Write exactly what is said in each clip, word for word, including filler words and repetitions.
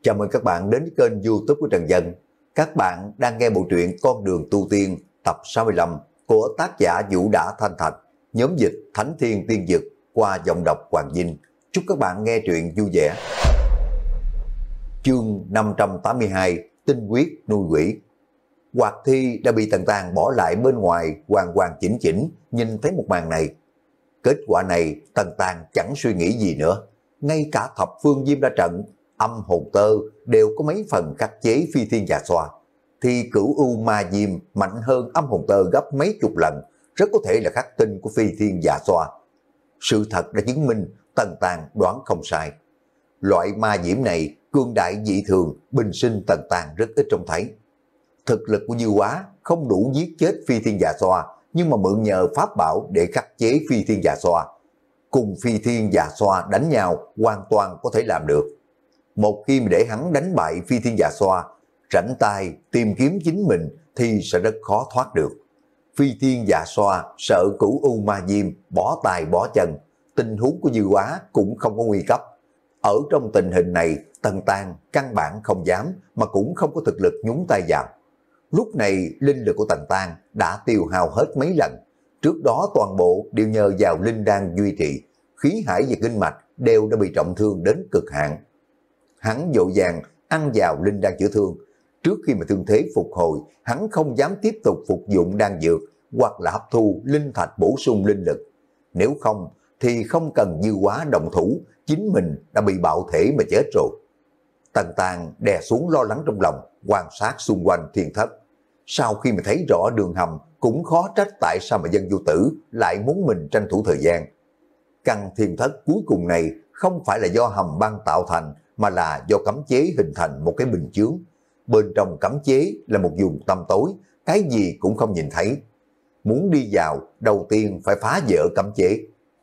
Chào mừng các bạn đến với kênh YouTube của Trần Dân. Các bạn đang nghe bộ truyện Con đường tu tiên tập sáu mươi lăm của tác giả Vũ Đã Thanh Thạch, nhóm dịch Thánh Thiên Tiên Dực qua giọng đọc Hoàng Vinh. Chúc các bạn nghe truyện vui vẻ. Chương năm trăm tám mươi hai, tinh huyết nuôi quỷ. Hoạt Thi đã bị Tần Tàng bỏ lại bên ngoài hoàn hoàn chỉnh chỉnh, nhìn thấy một màn này. Kết quả này Tần Tàng chẳng suy nghĩ gì nữa. Ngay cả thập phương diêm ra trận, âm hồn tơ đều có mấy phần khắc chế phi thiên già xoa, thì cửu u ma diêm mạnh hơn âm hồn tơ gấp mấy chục lần, rất có thể là khắc tinh của phi thiên già xoa. Sự thật đã chứng minh Tần Tàng đoán không sai. Loại ma diễm này cương đại dị thường, bình sinh Tần Tàng rất ít trông thấy. Thực lực của Dư Quá không đủ giết chết phi thiên già xoa, nhưng mà mượn nhờ pháp bảo để khắc chế phi thiên già xoa. Cùng phi thiên già xoa đánh nhau hoàn toàn có thể làm được. Một khi mà để hắn đánh bại phi thiên già xoa, rảnh tay tìm kiếm chính mình thì sẽ rất khó thoát được. Phi thiên già xoa sợ cửu u ma diêm bỏ tài bỏ chân, tình huống của Dư Quá cũng không có nguy cấp. Ở trong tình hình này, Tần Tàng căn bản không dám mà cũng không có thực lực nhúng tay vào. Lúc này linh lực của Tần Tàng đã tiêu hao hết mấy lần. Trước đó toàn bộ đều nhờ vào linh đan duy trì, khí hải và kinh mạch đều đã bị trọng thương đến cực hạn. Hắn vội vàng ăn vào linh đan chữa thương. Trước khi mà thương thế phục hồi, hắn không dám tiếp tục phục dụng đan dược hoặc là hấp thu linh thạch bổ sung linh lực. Nếu không thì không cần Dư Quá động thủ, chính mình đã bị bạo thể mà chết rồi. Tần Tàng đè xuống lo lắng trong lòng, quan sát xung quanh thiên thất. Sau khi mà thấy rõ đường hầm, cũng khó trách tại sao mà Dân Vô Tử lại muốn mình tranh thủ thời gian. Căn thiên thất cuối cùng này không phải là do hầm băng tạo thành, mà là do cấm chế hình thành một cái bình chướng. Bên trong cấm chế là một vùng tăm tối, cái gì cũng không nhìn thấy. Muốn đi vào, đầu tiên phải phá vỡ cấm chế.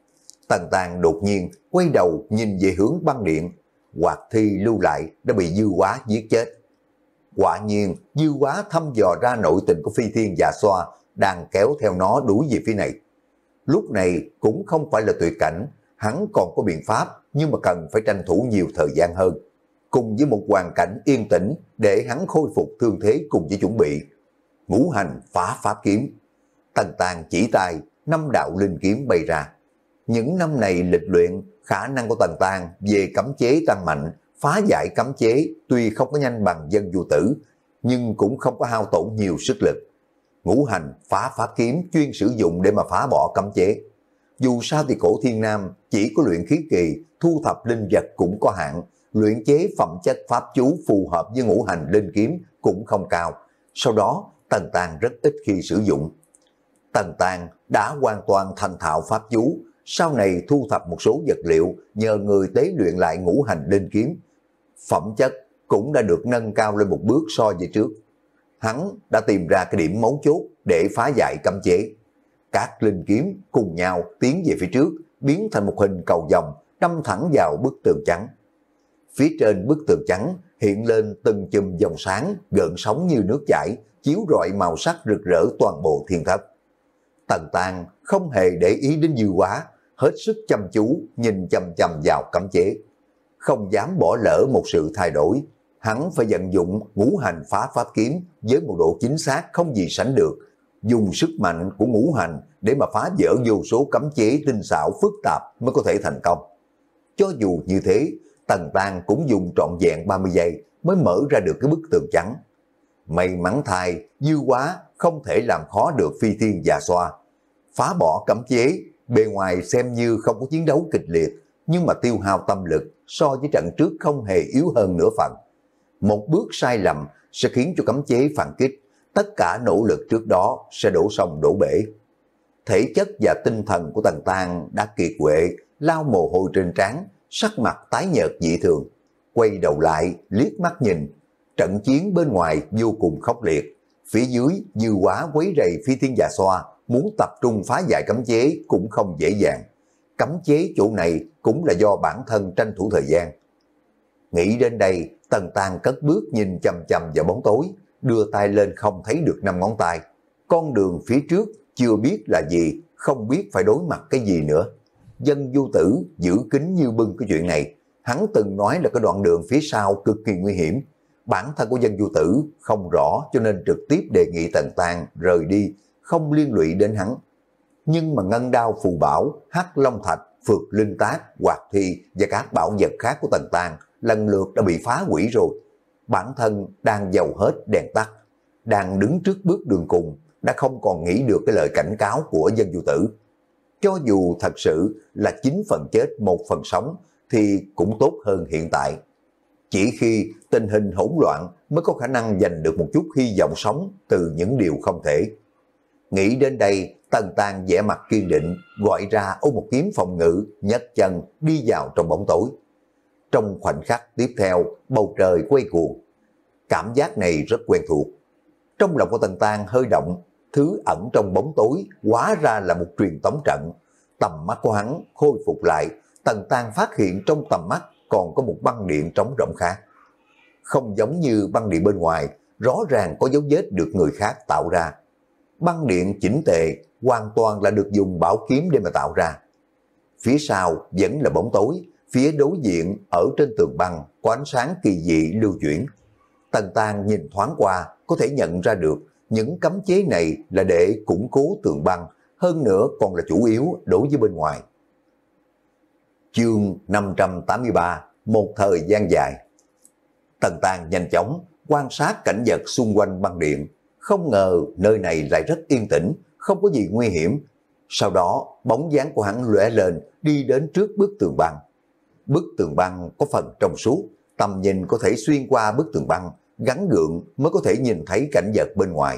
Tần Tàng đột nhiên quay đầu nhìn về hướng băng điện. Hoạt Thi lưu lại đã bị Dư Quá giết chết. Quả nhiên Dư Quá thăm dò ra nội tình của phi thiên già xoa đang kéo theo nó đuổi về phía này. Lúc này cũng không phải là tuyệt cảnh, hắn còn có biện pháp, nhưng mà cần phải tranh thủ nhiều thời gian hơn, cùng với một hoàn cảnh yên tĩnh để hắn khôi phục thương thế cùng với chuẩn bị. Ngũ hành phá pháp kiếm. Tần Tàng chỉ tay, năm đạo linh kiếm bay ra. Những năm này lịch luyện, khả năng của Tần Tàng về cấm chế tăng mạnh, phá giải cấm chế tuy không có nhanh bằng Dân Vô Tử, nhưng cũng không có hao tổn nhiều sức lực. Ngũ hành phá pháp kiếm chuyên sử dụng để mà phá bỏ cấm chế. Dù sao thì cổ Thiên Nam chỉ có luyện khí kỳ, thu thập linh vật cũng có hạn, luyện chế phẩm chất pháp chú phù hợp với ngũ hành linh kiếm cũng không cao. Sau đó Tần Tàng rất ít khi sử dụng. Tần Tàng đã hoàn toàn thành thạo pháp chú, sau này thu thập một số vật liệu nhờ người tế luyện lại ngũ hành linh kiếm. Phẩm chất cũng đã được nâng cao lên một bước so với trước. Hắn đã tìm ra cái điểm mấu chốt để phá giải cấm chế. Các linh kiếm cùng nhau tiến về phía trước, biến thành một hình cầu vòng, đâm thẳng vào bức tường trắng. Phía trên bức tường trắng hiện lên từng chùm dòng sáng, gợn sóng như nước chảy, chiếu rọi màu sắc rực rỡ toàn bộ thiên thất. Tần Tàng không hề để ý đến Dư Quá, hết sức chăm chú nhìn chăm chăm vào cấm chế. Không dám bỏ lỡ một sự thay đổi, hắn phải vận dụng ngũ hành phá pháp kiếm với một độ chính xác không gì sánh được, dùng sức mạnh của ngũ hành để mà phá vỡ vô số cấm chế tinh xảo phức tạp mới có thể thành công. Cho dù như thế, Tần Tàng cũng dùng trọn vẹn ba mươi giây mới mở ra được cái bức tường trắng. May mắn thay, Dư Quá không thể làm khó được phi thiên già xoa. Phá bỏ cấm chế, bề ngoài xem như không có chiến đấu kịch liệt, nhưng mà tiêu hao tâm lực so với trận trước không hề yếu hơn nửa phần. Một bước sai lầm sẽ khiến cho cấm chế phản kích, tất cả nỗ lực trước đó sẽ đổ sông đổ bể. Thể chất và tinh thần của Tần Tàng đã kiệt quệ, lau mồ hôi trên trán, sắc mặt tái nhợt dị thường. Quay đầu lại, liếc mắt nhìn, trận chiến bên ngoài vô cùng khốc liệt. Phía dưới Dư Quá quấy rầy phi thiên già xoa, muốn tập trung phá giải cấm chế cũng không dễ dàng. Cấm chế chỗ này cũng là do bản thân tranh thủ thời gian. Nghĩ đến đây, Tần Tàng cất bước nhìn chằm chằm vào bóng tối, đưa tay lên không thấy được năm ngón tay. Con đường phía trước chưa biết là gì, không biết phải đối mặt cái gì nữa. Dân Vô Tử giữ kín như bưng cái chuyện này, Hắn từng nói là cái đoạn đường phía sau cực kỳ nguy hiểm. Bản thân của Dân Du Tử không rõ cho nên trực tiếp đề nghị Tần Tàng rời đi, không liên lụy đến hắn. Nhưng mà ngân đao phù bảo, hắc long thạch, phược linh tác, hoạt thi và các bảo vật khác của Tần Tàng lần lượt đã bị phá hủy rồi. Bản thân đang dầu hết đèn tắt, đang đứng trước bước đường cùng, đã không còn nghĩ được cái lời cảnh cáo của Dân Du Tử. Cho dù thật sự là chín phần chết một phần sống thì cũng tốt hơn hiện tại. Chỉ khi tình hình hỗn loạn mới có khả năng giành được một chút hy vọng sống từ những điều không thể. Nghĩ đến đây, Tần Tàng vẻ mặt kiên định, gọi ra ôm một kiếm phòng ngự, nhấc chân đi vào trong bóng tối. Trong khoảnh khắc tiếp theo, bầu trời quay cuồng. Cảm giác này rất quen thuộc. Trong lòng của Tần Tàng hơi động, thứ ẩn trong bóng tối hóa ra là một truyền tống trận. Tầm mắt của hắn khôi phục lại, Tần Tàng phát hiện trong tầm mắt còn có một băng điện trống rỗng khác. Không giống như băng điện bên ngoài, rõ ràng có dấu vết được người khác tạo ra. Băng điện chỉnh tề, hoàn toàn là được dùng bảo kiếm để mà tạo ra. Phía sau vẫn là bóng tối, phía đối diện ở trên tường băng có ánh sáng kỳ dị lưu chuyển. Tần Tàng nhìn thoáng qua có thể nhận ra được những cấm chế này là để củng cố tường băng, hơn nữa còn là chủ yếu đối với bên ngoài. Chương năm trăm tám mươi ba, một thời gian dài. Tần Tàng nhanh chóng quan sát cảnh vật xung quanh băng điện, không ngờ nơi này lại rất yên tĩnh, không có gì nguy hiểm. Sau đó bóng dáng của hắn lóe lên đi đến trước bức tường băng. Bức tường băng có phần trong suốt, tầm nhìn có thể xuyên qua bức tường băng, gắn gượng mới có thể nhìn thấy cảnh vật bên ngoài.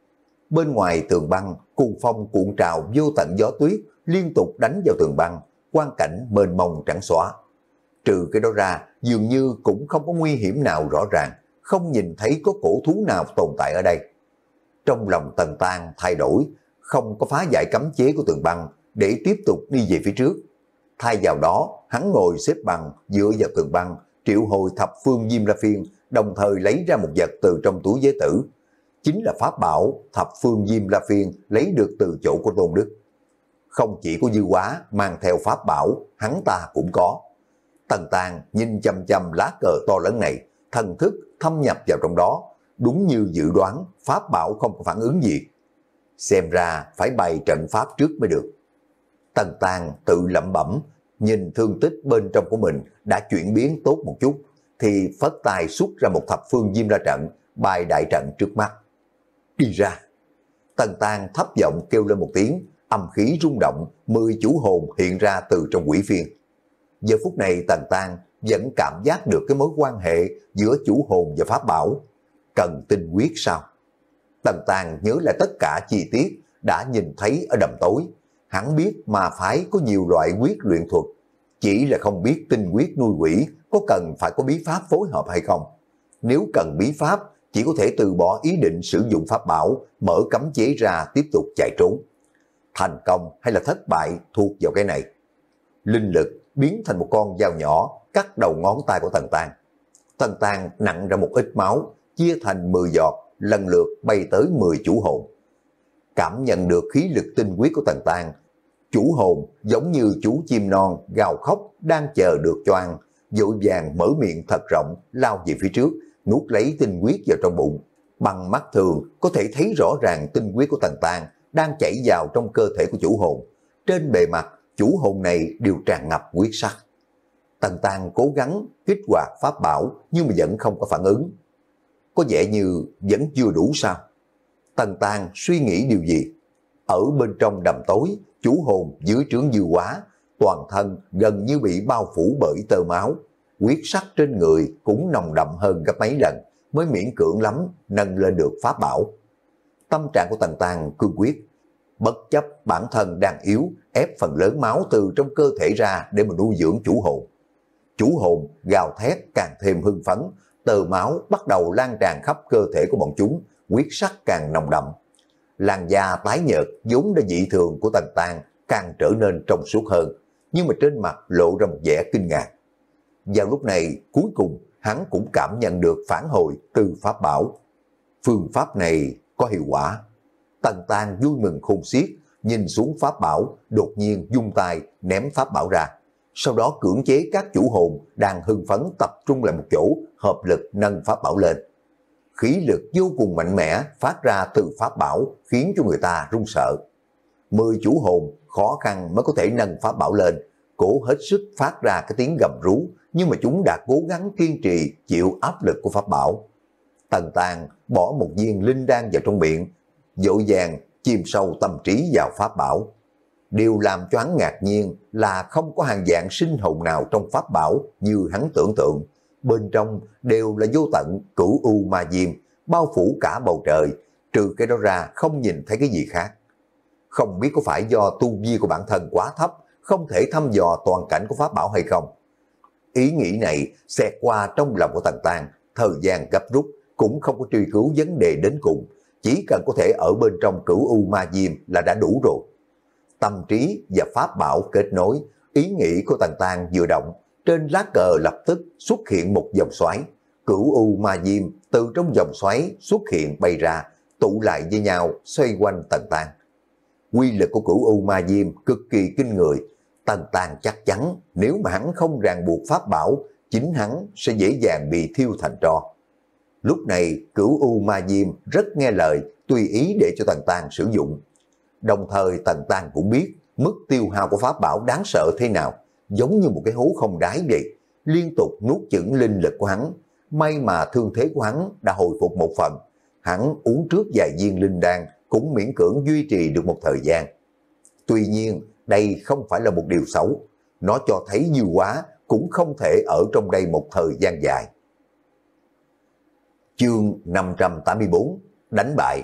Bên ngoài tường băng, cuồng phong cuộn trào vô tận gió tuyết liên tục đánh vào tường băng, quang cảnh mênh mông trắng xóa. Trừ cái đó ra, dường như cũng không có nguy hiểm nào rõ ràng, không nhìn thấy có cổ thú nào tồn tại ở đây. Trong lòng Tần Tàng thay đổi, không có phá giải cấm chế của tường băng để tiếp tục đi về phía trước. Thay vào đó, hắn ngồi xếp bằng dựa vào tường băng, triệu hồi thập phương Diêm La Phiên, đồng thời lấy ra một vật từ trong túi giới tử. Chính là pháp bảo thập phương Diêm La Phiên lấy được từ chỗ của Tôn Đức. Không chỉ có Dư Quá mang theo pháp bảo, hắn ta cũng có. Tần Tàng nhìn chăm chăm lá cờ to lớn này, thần thức thâm nhập vào trong đó, đúng như dự đoán, pháp bảo không có phản ứng gì. Xem ra phải bày trận pháp trước mới được. Tần Tàng tự lẩm bẩm, nhìn thương tích bên trong của mình đã chuyển biến tốt một chút, thì phất tay xuất ra một thập phương Diêm La trận, bài đại trận trước mắt. Đi ra. Tần Tàng thấp giọng kêu lên một tiếng, âm khí rung động, mười chủ hồn hiện ra từ trong quỷ phiên. Giờ phút này Tần Tàng vẫn cảm giác được cái mối quan hệ giữa chủ hồn và pháp bảo. Cần tinh huyết sao? Tần Tàng nhớ lại tất cả chi tiết đã nhìn thấy ở đầm tối. Hắn biết mà phải có nhiều loại huyết luyện thuật, chỉ là không biết tinh huyết nuôi quỷ có cần phải có bí pháp phối hợp hay không. Nếu cần bí pháp, chỉ có thể từ bỏ ý định sử dụng pháp bảo, mở cấm chế ra tiếp tục chạy trốn. Thành công hay là thất bại thuộc vào cái này. Linh lực biến thành một con dao nhỏ cắt đầu ngón tay của Tần Tàng. Tần Tàng nặng ra một ít máu, chia thành mười giọt, lần lượt bay tới mười chủ hồn. Cảm nhận được khí lực tinh huyết của Tần Tàng, chủ hồn giống như chú chim non gào khóc đang chờ được cho ăn, vội vàng mở miệng thật rộng lao về phía trước, nuốt lấy tinh huyết vào trong bụng. Bằng mắt thường có thể thấy rõ ràng tinh huyết của Tần Tàng đang chảy vào trong cơ thể của chủ hồn. Trên bề mặt, chủ hồn này đều tràn ngập huyết sắc. Tần Tàng cố gắng kích hoạt pháp bảo nhưng mà vẫn không có phản ứng. Có vẻ như vẫn chưa đủ sao? Tần Tàng suy nghĩ điều gì? Ở bên trong đầm tối, chủ hồn dưới trướng Dư Quá, toàn thân gần như bị bao phủ bởi tơ máu. Huyết sắc trên người cũng nồng đậm hơn gấp mấy lần, mới miễn cưỡng lắm nâng lên được pháp bảo. Tâm trạng của Tần Tàng cương quyết, bất chấp bản thân đang yếu, ép phần lớn máu từ trong cơ thể ra để mà nuôi dưỡng chủ hồn. Chủ hồn gào thét càng thêm hưng phấn, tơ máu bắt đầu lan tràn khắp cơ thể của bọn chúng, huyết sắc càng nồng đậm. Làn da tái nhợt vốn đã dị thường của Tần Tàng càng trở nên trong suốt hơn, nhưng mà trên mặt lộ ra một vẻ kinh ngạc. Vào lúc này, cuối cùng hắn cũng cảm nhận được phản hồi từ pháp bảo. Phương pháp này có hiệu quả. Tần Tàng vui mừng khôn xiết, nhìn xuống pháp bảo, đột nhiên vung tay ném pháp bảo ra. sau đó cưỡng chế các chủ hồn đang hưng phấn tập trung lại một chỗ, hợp lực nâng pháp bảo lên. Khí lực vô cùng mạnh mẽ phát ra từ pháp bảo khiến cho người ta run sợ. Mười chủ hồn khó khăn mới có thể nâng pháp bảo lên, cố hết sức phát ra cái tiếng gầm rú, nhưng mà chúng đã cố gắng kiên trì chịu áp lực của pháp bảo. Tần Tàng bỏ một viên linh đan vào trong miệng, dội vàng chìm sâu tâm trí vào pháp bảo. Điều làm cho hắn ngạc nhiên là không có hàng dạng sinh hồn nào trong pháp bảo như hắn tưởng tượng. Bên trong đều là vô tận cửu u ma diêm, bao phủ cả bầu trời, trừ cái đó ra không nhìn thấy cái gì khác. Không biết có phải do tu vi của bản thân quá thấp, không thể thăm dò toàn cảnh của pháp bảo hay không. Ý nghĩ này xẹt qua trong lòng của Tần Tàng, thời gian gấp rút, cũng không có truy cứu vấn đề đến cùng, chỉ cần có thể ở bên trong cửu u ma diêm là đã đủ rồi. Tâm trí và pháp bảo kết nối, ý nghĩ của Tần Tàng vừa động, trên lá cờ lập tức xuất hiện một dòng xoáy. Cửu u ma diêm từ trong dòng xoáy xuất hiện bay ra, tụ lại với nhau xoay quanh Tần Tàng. Quy lực của cửu u ma diêm cực kỳ kinh người. Tần Tàng chắc chắn nếu mà hắn không ràng buộc pháp bảo, chính hắn sẽ dễ dàng bị thiêu thành tro. Lúc này cửu u ma diêm rất nghe lời, tùy ý để cho Tần Tàng sử dụng. Đồng thời Tần Tàng cũng biết mức tiêu hao của pháp bảo đáng sợ thế nào, giống như một cái hố không đáy vậy, liên tục nuốt chửng linh lực của hắn. May mà thương thế của hắn đã hồi phục một phần, hắn uống trước vài viên linh đan cũng miễn cưỡng duy trì được một thời gian. Tuy nhiên đây không phải là một điều xấu, nó cho thấy Dư Quá cũng không thể ở trong đây một thời gian dài. Chương năm trăm tám mươi tư, đánh bại.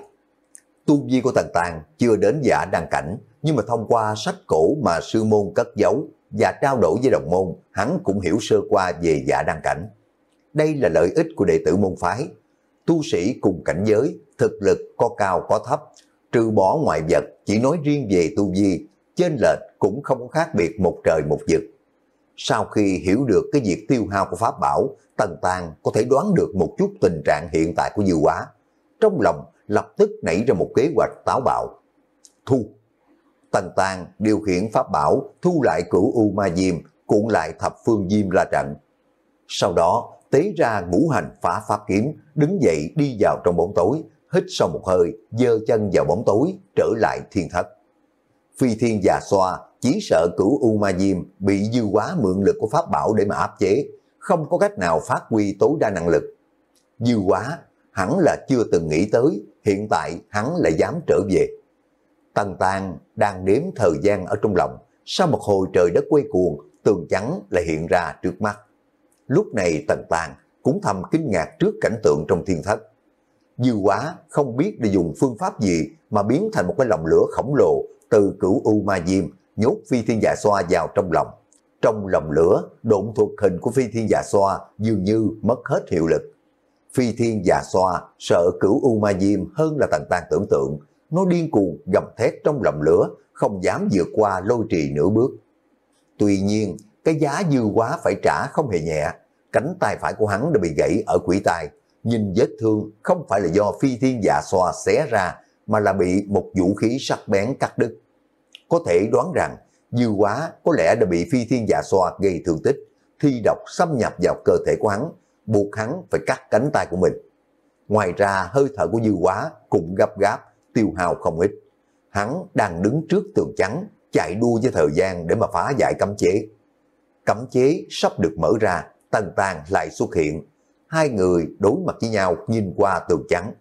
Tu vi của Tần Tàng chưa đến giả đăng cảnh, nhưng mà thông qua sách cổ mà sư môn cất giấu và trao đổi với đồng môn, hắn cũng hiểu sơ qua về giả đăng cảnh. Đây là lợi ích của đệ tử môn phái. Tu sĩ cùng cảnh giới, thực lực có cao có thấp, trừ bỏ ngoại vật, chỉ nói riêng về tu vi, chênh lệch cũng không có khác biệt một trời một vực. Sau khi hiểu được cái việc tiêu hao của pháp bảo, Tần Tàng có thể đoán được một chút tình trạng hiện tại của Dư Quá. Trong lòng lập tức nảy ra một kế hoạch táo bạo. Thu. Tần Tàng điều khiển pháp bảo thu lại cửu u ma diêm, cuộn lại thập phương diêm la trận. Sau đó tế ra ngũ hành phá pháp kiếm, đứng dậy đi vào trong bóng tối, hít sâu một hơi, giơ chân vào bóng tối, trở lại thiên thất. Phi Thiên già xoa chỉ sợ cửu u ma diêm bị Dư Quá mượn lực của pháp bảo để mà áp chế, không có cách nào phát huy tối đa năng lực. Dư Quá hẳn là chưa từng nghĩ tới, hiện tại hắn lại dám trở về. Tần Tàng đang đếm thời gian ở trong lòng, sau một hồi trời đất quay cuồng, tường trắng lại hiện ra trước mắt. Lúc này Tần Tàng cũng thầm kinh ngạc trước cảnh tượng trong thiên thất. Dư Quá không biết để dùng phương pháp gì mà biến thành một cái lồng lửa khổng lồ từ cửu u ma diêm, nhốt Phi Thiên Dạ Xoa vào trong lòng. Trong lồng lửa, độn thuộc hình của Phi Thiên Dạ Xoa dường như mất hết hiệu lực. Phi Thiên Dạ Xoa sợ cửu u ma diêm hơn là Tần Tàng tưởng tượng, nó điên cuồng gầm thét trong lồng lửa, không dám vượt qua lôi trì nửa bước. Tuy nhiên, cái giá Dư Quá phải trả không hề nhẹ, cánh tay phải của hắn đã bị gãy ở quỷ tai, nhìn vết thương không phải là do Phi Thiên Dạ Xoa xé ra, mà là bị một vũ khí sắc bén cắt đứt. Có thể đoán rằng Dư Quá có lẽ đã bị Phi Thiên Dạ Xoa gây thương tích, thi độc xâm nhập vào cơ thể của hắn, buộc hắn phải cắt cánh tay của mình. Ngoài ra hơi thở của Dư Quá cũng gấp gáp, tiêu hao không ít. Hắn đang đứng trước tường trắng, chạy đua với thời gian để mà phá giải cấm chế. Cấm chế sắp được mở ra, Tần Tàng lại xuất hiện. Hai người đối mặt với nhau nhìn qua tường trắng.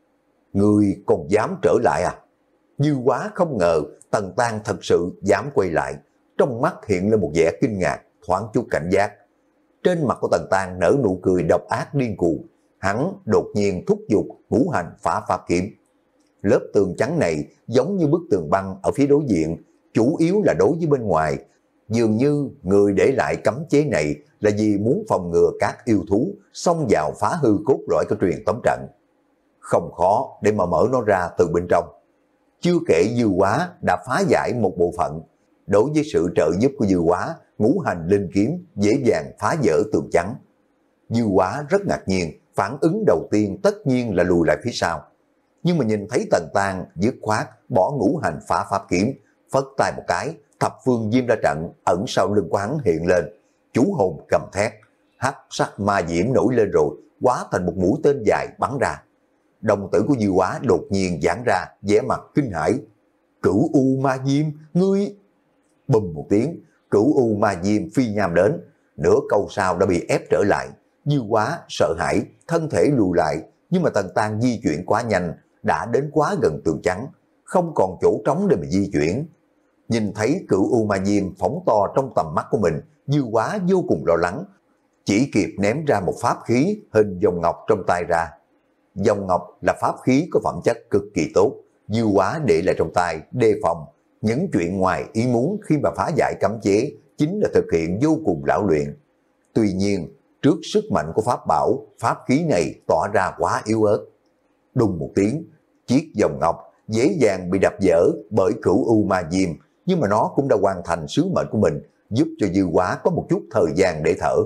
Người còn dám trở lại à? Dư Quá không ngờ Tần Tàng thật sự dám quay lại. Trong mắt hiện lên một vẻ kinh ngạc, thoáng chút cảnh giác. Trên mặt của Tần Tàng nở nụ cười độc ác điên cuồng. Hắn đột nhiên thúc giục ngũ hành phá pháp kiếm. Lớp tường trắng này giống như bức tường băng ở phía đối diện, chủ yếu là đối với bên ngoài. Dường như người để lại cấm chế này là vì muốn phòng ngừa các yêu thú xông vào phá hư cốt lõi của truyền tống trận. Không khó để mà mở nó ra từ bên trong. Chưa kể Dư Quá đã phá giải một bộ phận. Đối với sự trợ giúp của Dư Quá, ngũ hành linh kiếm dễ dàng phá vỡ tường trắng. Dư Quá rất ngạc nhiên, phản ứng đầu tiên tất nhiên là lùi lại phía sau. Nhưng mà nhìn thấy Tần Tàng dứt khoát bỏ ngũ hành phá pháp kiếm, phất tay một cái, Thập phương Diêm La Trận ẩn sau lưng của hắn hiện lên, chú hồn cầm thét, hắc sắc ma diễm nổi lên rồi, hóa thành một mũi tên dài bắn ra. Đồng tử của Dư Hóa đột nhiên giãn ra, vẻ mặt kinh hãi. Cửu U Ma Diêm, ngươi... Bùm một tiếng, Cửu U Ma Diêm phi nham đến, nửa câu sau đã bị ép trở lại. Dư Hóa sợ hãi, thân thể lùi lại, nhưng mà Tần Tang di chuyển quá nhanh, đã đến quá gần tường trắng, không còn chỗ trống để mà di chuyển. Nhìn thấy Cửu U Ma Diêm phóng to trong tầm mắt của mình, Dư Hóa vô cùng lo lắng, chỉ kịp ném ra một pháp khí hình vòng ngọc trong tay ra. Vòng ngọc là pháp khí có phẩm chất cực kỳ tốt, Dư Hóa để lại trong tay đề phòng những chuyện ngoài ý muốn khi mà phá giải cấm chế, chính là thực hiện vô cùng lão luyện. Tuy nhiên, trước sức mạnh của pháp bảo, pháp khí này tỏ ra quá yếu ớt. Đùng một tiếng, chiếc vòng ngọc dễ dàng bị đập vỡ bởi Cửu U Ma Diêm, nhưng mà nó cũng đã hoàn thành sứ mệnh của mình, giúp cho Dư Hóa có một chút thời gian để thở.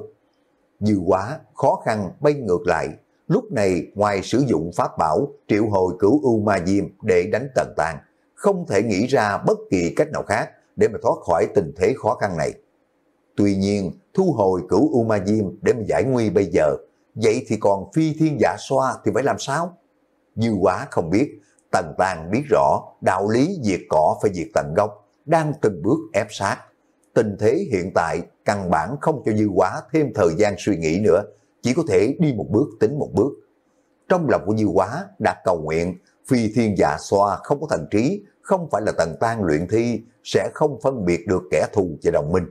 Dư Hóa khó khăn bay ngược lại, lúc này ngoài sử dụng pháp bảo triệu hồi Cửu U Ma Diêm để đánh Tần Tang, không thể nghĩ ra bất kỳ cách nào khác để mà thoát khỏi tình thế khó khăn này. Tuy nhiên, thu hồi Cửu U Ma Diêm để mà giải nguy bây giờ, vậy thì còn Phi Thiên Dạ Xoa thì phải làm sao? Dư Hóa không biết, Tần Tang biết rõ đạo lý diệt cỏ phải diệt tận gốc, đang từng bước ép sát. Tình thế hiện tại căn bản không cho Dư Hóa thêm thời gian suy nghĩ nữa, chỉ có thể đi một bước tính một bước. Trong lòng của Dư Hóa đã cầu nguyện, Phi Thiên Dạ Xoa không có thần trí, không phải là Tần Tang luyện thi, sẽ không phân biệt được kẻ thù và đồng minh.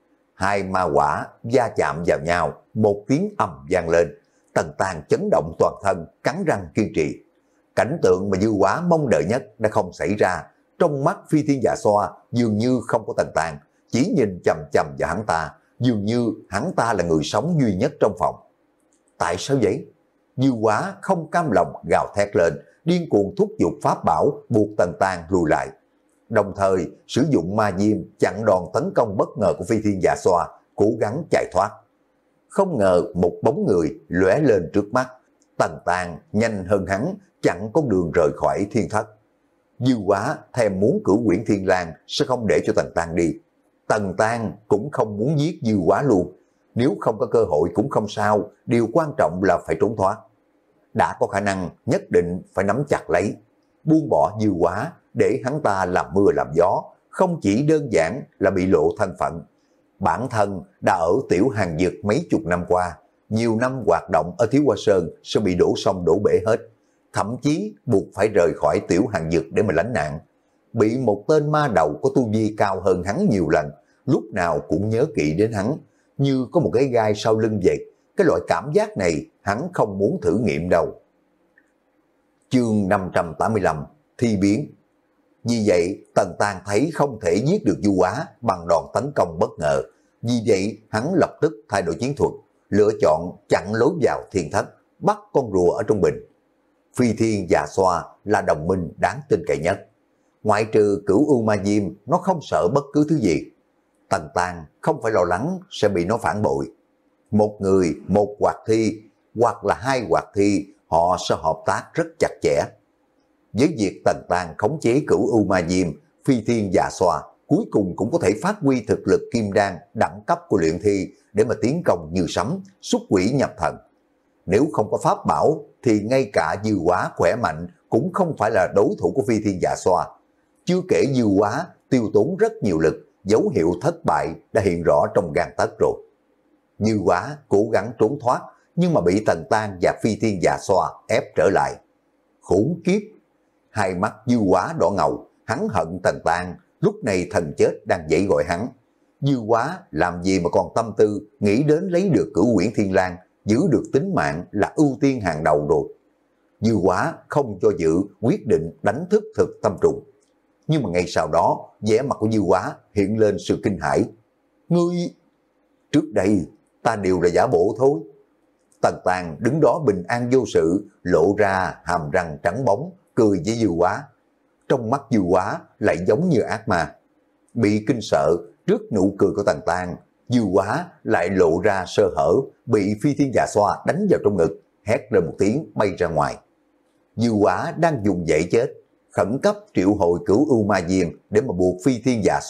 Hai ma quả va chạm vào nhau, một tiếng ầm vang lên, Tần Tang chấn động toàn thân, cắn răng kiên trì. Cảnh tượng mà Dư Hóa mong đợi nhất đã không xảy ra, trong mắt Phi Thiên Dạ Xoa dường như không có Tần Tang, chỉ nhìn chằm chằm vào hắn ta, dường như hắn ta là người sống duy nhất trong phòng. Tại sao vậy? Dư Hóa không cam lòng gào thét lên, điên cuồng thúc giục pháp bảo buộc Tần Tang lùi lại, đồng thời sử dụng ma diêm chặn đòn tấn công bất ngờ của Phi Thiên Dạ Xoa, cố gắng chạy thoát. Không ngờ một bóng người lóe lên trước mắt, Tần Tang nhanh hơn hắn, chặn con đường rời khỏi thiên thất. Dư Hóa thèm muốn Cửu Quyển Thiên Lang sẽ không để cho Tần Tang đi. Tần Tang cũng không muốn giết Dư Hóa luôn, nếu không có cơ hội cũng không sao, điều quan trọng là phải trốn thoát. Đã có khả năng nhất định phải nắm chặt lấy, buông bỏ Dư Hóa để hắn ta làm mưa làm gió, không chỉ đơn giản là bị lộ thân phận. Bản thân đã ở Tiểu Hàng Dực mấy chục năm qua, nhiều năm hoạt động ở Thiếu Hoa Sơn sẽ bị đổ sông đổ bể hết, thậm chí buộc phải rời khỏi Tiểu Hàng Dực để mà lánh nạn. Bị một tên ma đầu có tu vi cao hơn hắn nhiều lần, lúc nào cũng nhớ kỹ đến hắn, như có một cái gai sau lưng vậy. Cái loại cảm giác này hắn không muốn thử nghiệm đâu. Chương năm trăm tám mươi lăm, thi biến. Vì vậy, Tần Tang thấy không thể giết được Dư Hóa bằng đòn tấn công bất ngờ. Vì vậy, hắn lập tức thay đổi chiến thuật, lựa chọn chặn lối vào thiên thất, bắt con rùa ở trong bình. Phi Thiên Dạ Xoa là đồng minh đáng tin cậy nhất. Ngoại trừ Cửu U Ma Diêm, nó không sợ bất cứ thứ gì. Tần Tang không phải lo lắng sẽ bị nó phản bội. Một người, một hoạt thi, hoặc là hai hoạt thi, họ sẽ hợp tác rất chặt chẽ. Với việc Tần Tang khống chế Cửu U Ma Diêm, Phi Thiên Dạ Xoa cuối cùng cũng có thể phát huy thực lực kim đan đẳng cấp của luyện thi để mà tiến công như sấm, xuất quỷ nhập thần. Nếu không có pháp bảo thì ngay cả Dư Hóa khỏe mạnh cũng không phải là đối thủ của Phi Thiên Dạ Xoa. Chưa kể Dư Hóa tiêu tốn rất nhiều lực, dấu hiệu thất bại đã hiện rõ trong gang tấc rồi. Dư Hóa cố gắng trốn thoát, nhưng mà bị Tần Tang và Phi Thiên Dạ Xoa ép trở lại. Khủng khiếp! Hai mắt Dư Hóa đỏ ngầu, hắn hận Tần Tang, lúc này thần chết đang dãy gọi hắn. Dư Hóa làm gì mà còn tâm tư nghĩ đến lấy được Cửu Quyển Thiên Lang, giữ được tính mạng là ưu tiên hàng đầu rồi. Dư Hóa không cho dự, quyết định đánh thức Thực Tâm Trùng. Nhưng mà ngay sau đó, vẻ mặt của Dư Hóa hiện lên sự kinh hãi. Ngươi... Trước đây, ta đều là giả bộ thôi. Tần Tang đứng đó bình an vô sự, lộ ra hàm răng trắng bóng, cười với Dư Hóa. Trong mắt Dư Hóa lại giống như ác ma. Bị kinh sợ trước nụ cười của Tần Tang, Dư Hóa lại lộ ra sơ hở, bị Phi Thiên Dạ Xoa đánh vào trong ngực, hét lên một tiếng bay ra ngoài. Dư Hóa đang dùng dãy chết, khẩn cấp triệu hồi Cửu U Ma Diêm để mà buộc Phi Thiên Dạ Xoa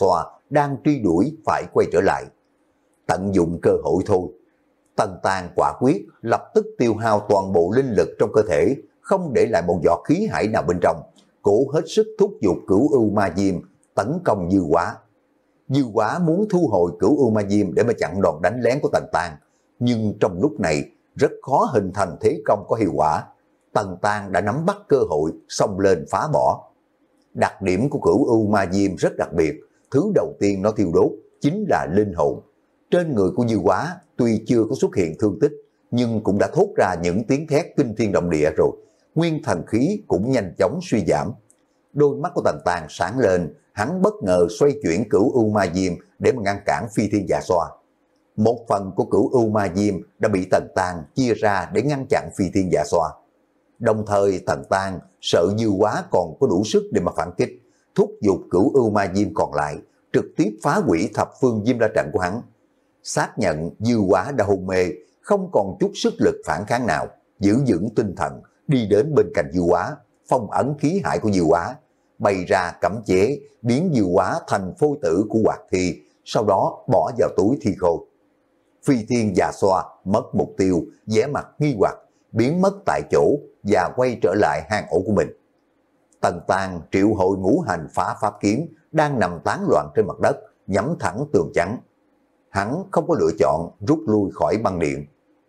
đang truy đuổi phải quay trở lại. Tận dụng cơ hội thôi. Tần Tàn quả quyết lập tức tiêu hao toàn bộ linh lực trong cơ thể, không để lại một giọt khí hải nào bên trong, cố hết sức thúc giục Cửu Ưu Ma Diêm tấn công Dư Quá. Dư Quá muốn thu hồi Cửu Ưu Ma Diêm để mà chặn đòn đánh lén của Tần Tàn, nhưng trong lúc này rất khó hình thành thế công có hiệu quả. Tần Tàn đã nắm bắt cơ hội xông lên phá bỏ. Đặc điểm của Cửu Ưu Ma Diêm rất đặc biệt, thứ đầu tiên nó thiêu đốt chính là linh hồn. Trên người của Dư Quá tuy chưa có xuất hiện thương tích, nhưng cũng đã thốt ra những tiếng thét kinh thiên động địa rồi. Nguyên thần khí cũng nhanh chóng suy giảm. Đôi mắt của Tần Tàn sáng lên, hắn bất ngờ xoay chuyển Cửu Ưu Ma Diêm để mà ngăn cản Phi Thiên Dạ Xoa. Một phần của Cửu Ưu Ma Diêm đã bị Tần Tàn chia ra để ngăn chặn Phi Thiên Dạ Xoa. Đồng thời Tần Tàn sợ Dư Quá còn có đủ sức để mà phản kích, thúc giục Cửu Ưu Ma Diêm còn lại, trực tiếp phá hủy thập phương Diêm La Trận của hắn. Xác nhận Dư Quá đã hôn mê, không còn chút sức lực phản kháng nào, giữ vững tinh thần, đi đến bên cạnh Dư Quá, phong ấn khí hải của Dư Quá, bày ra cấm chế, biến Dư Quá thành phôi tử của Hoạt Thi, sau đó bỏ vào túi thi khô. Phi Thiên Dạ Xoa mất mục tiêu, vẻ mặt nghi hoặc, biến mất tại chỗ và quay trở lại hang ổ của mình. Tần Tàn triệu hội ngũ hành phá pháp kiếm đang nằm tán loạn trên mặt đất, nhắm thẳng tường trắng. Hắn không có lựa chọn rút lui khỏi băng điện.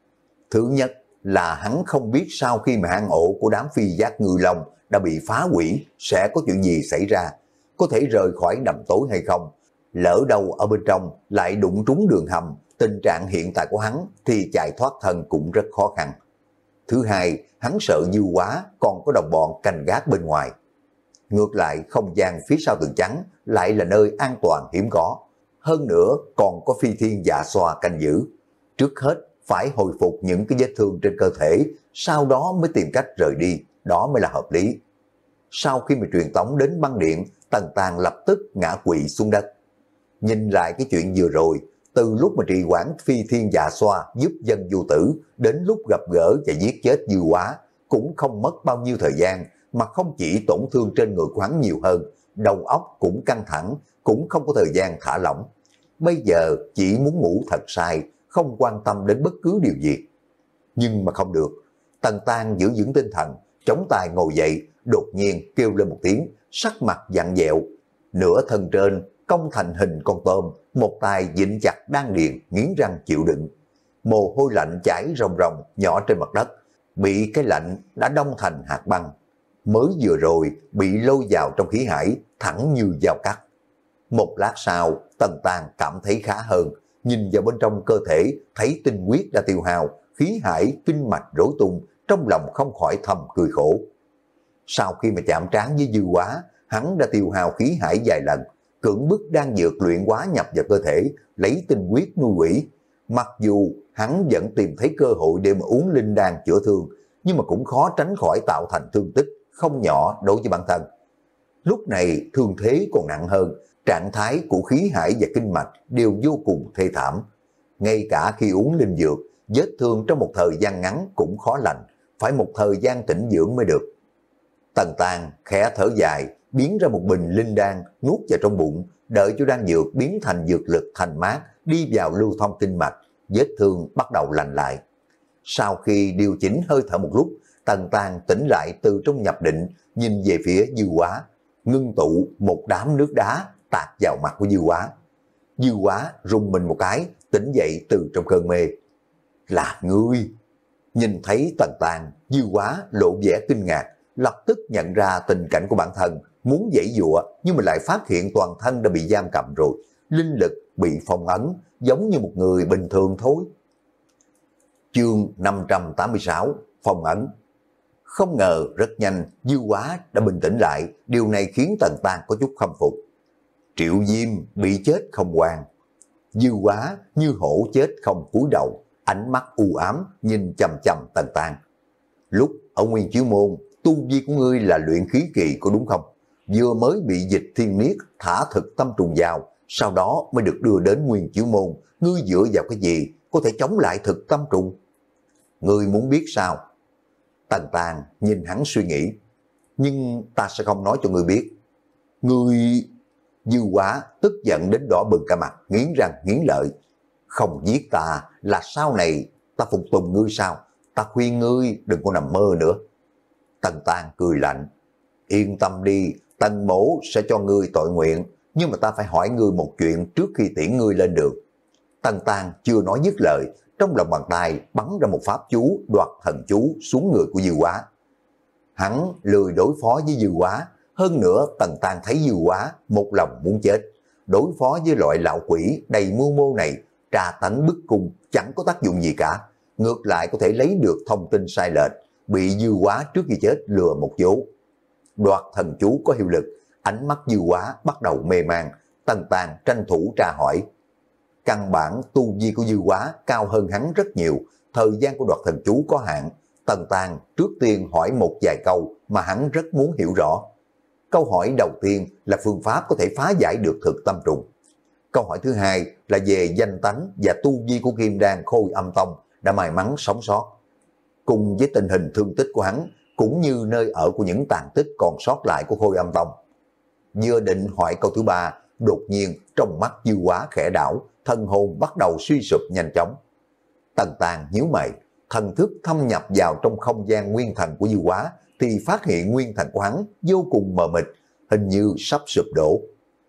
Thứ nhất là hắn không biết sau khi mà hang ổ của đám phi giác ngư long đã bị phá hủy sẽ có chuyện gì xảy ra, có thể rời khỏi đầm tối hay không. Lỡ đâu ở bên trong lại đụng trúng đường hầm, tình trạng hiện tại của hắn thì chạy thoát thân cũng rất khó khăn. Thứ hai, hắn sợ Dư Quá còn có đồng bọn canh gác bên ngoài. Ngược lại, không gian phía sau tường trắng lại là nơi an toàn hiếm có. Hơn nữa còn có Phi Thiên Dạ Xoa canh giữ. Trước hết phải hồi phục những cái vết thương trên cơ thể, sau đó mới tìm cách rời đi, đó mới là hợp lý. Sau khi mà truyền tống đến băng điện, Tần Tàn lập tức ngã quỵ xuống đất. Nhìn lại cái chuyện vừa rồi, từ lúc mà trì hoãn Phi Thiên Dạ Xoa giúp dân vô tử, đến lúc gặp gỡ và giết chết Dư Quá, cũng không mất bao nhiêu thời gian, mà không chỉ tổn thương trên người của hắn nhiều hơn, đầu óc cũng căng thẳng, cũng không có thời gian thả lỏng. Bây giờ chỉ muốn ngủ thật sai, không quan tâm đến bất cứ điều gì. Nhưng mà không được. Tần Tàn giữ vững tinh thần, chống tay ngồi dậy, đột nhiên kêu lên một tiếng, sắc mặt vặn vẹo. Nửa thân trên cong thành hình con tôm, một tay vịn chặt đan điền, nghiến răng chịu đựng. Mồ hôi lạnh chảy ròng ròng nhỏ trên mặt đất, bị cái lạnh đã đông thành hạt băng. Mới vừa rồi bị lôi vào trong khí hải, thẳng như dao cắt. Một lát sau, Tần Tàn cảm thấy khá hơn, nhìn vào bên trong cơ thể, thấy tinh huyết đã tiêu hao, khí hải, kinh mạch rối tung, trong lòng không khỏi thầm cười khổ. Sau khi mà chạm trán với Dư Quá, hắn đã tiêu hao khí hải vài lần, cưỡng bức đang dược luyện hóa nhập vào cơ thể, lấy tinh huyết nuôi quỷ. Mặc dù hắn vẫn tìm thấy cơ hội để mà uống linh đan chữa thương, nhưng mà cũng khó tránh khỏi tạo thành thương tích không nhỏ đối với bản thân. Lúc này thương thế còn nặng hơn, trạng thái của khí hải và kinh mạch đều vô cùng thê thảm. Ngay cả khi uống linh dược, vết thương trong một thời gian ngắn cũng khó lành, phải một thời gian tĩnh dưỡng mới được. Tần Tàn khẽ thở dài, biến ra một bình linh đan nuốt vào trong bụng, đợi cho đan dược biến thành dược lực thành mát, đi vào lưu thông kinh mạch, vết thương bắt đầu lành lại. Sau khi điều chỉnh hơi thở một lúc, Tần Tàn tỉnh lại từ trong nhập định, nhìn về phía Dư Quá, ngưng tụ một đám nước đá tạt vào mặt của Dư Quá. Dư Quá rung mình một cái, tỉnh dậy từ trong cơn mê. Là ngươi! Nhìn thấy Tần Tàn, Dư Quá lộ vẻ kinh ngạc, lập tức nhận ra tình cảnh của bản thân, muốn giãy giụa nhưng mà lại phát hiện toàn thân đã bị giam cầm rồi, linh lực bị phong ấn, giống như một người bình thường thôi. Chương năm trăm tám mươi sáu, phong ấn. Không ngờ rất nhanh Dư Quá đã bình tĩnh lại, điều này khiến Tần Tàn có chút khâm phục. Triệu Diêm bị chết không quan. Dư Quá như hổ chết không cúi đầu, ánh mắt u ám nhìn chằm chằm Tần Tàn. Lúc ở Nguyên Chiếu Môn, tu vi của ngươi là luyện khí kỳ có đúng không? Vừa mới bị dịch thiên niết thả thực tâm trùng vào, sau đó mới được đưa đến Nguyên Chiếu Môn, ngươi dựa vào cái gì có thể chống lại thực tâm trùng? Ngươi muốn biết sao? Tần Tàn nhìn hắn suy nghĩ. Nhưng ta sẽ không nói cho ngươi biết. Ngươi... Dư Quá tức giận đến đỏ bừng cả mặt, nghiến răng nghiến lợi. Không giết ta là sau này ta phục tùng ngươi sao? Ta khuyên ngươi đừng có nằm mơ nữa. Tần Tang cười lạnh. Yên tâm đi, Tần mỗ sẽ cho ngươi tội nguyện, nhưng mà ta phải hỏi ngươi một chuyện trước khi tiễn ngươi lên đường. Tần Tang chưa nói dứt lời, trong lòng bàn tay bắn ra một pháp chú đoạt thần chú xuống người của Dư Quá. Hắn lười đối phó với Dư Quá, hơn nữa Tần Tang thấy Dư Quá một lòng muốn chết. Đối phó với loại lão quỷ đầy mưu mô này, trà tánh bức cung chẳng có tác dụng gì cả. Ngược lại có thể lấy được thông tin sai lệch, bị Dư Quá trước khi chết lừa một vố. Đoạt thần chú có hiệu lực, ánh mắt Dư Quá bắt đầu mê man. Tần Tang tranh thủ tra hỏi. Căn bản tu vi của Dư Quá cao hơn hắn rất nhiều, thời gian của đoạt thần chú có hạn. Tần Tang trước tiên hỏi một vài câu mà hắn rất muốn hiểu rõ. Câu hỏi đầu tiên là phương pháp có thể phá giải được thực tâm trùng. Câu hỏi thứ hai là về danh tánh và tu vi của Kim Đan Khôi Âm Tông đã may mắn sống sót. Cùng với tình hình thương tích của hắn, cũng như nơi ở của những tàn tích còn sót lại của Khôi Âm Tông. Vừa định hỏi câu thứ ba, đột nhiên trong mắt Dư Quá khẽ đảo, thân hồn bắt đầu suy sụp nhanh chóng. Tần Tang nhíu mày, thần thức thâm nhập vào trong không gian nguyên thần của Dư Quá, thì phát hiện nguyên thần của hắn vô cùng mờ mịt, hình như sắp sụp đổ.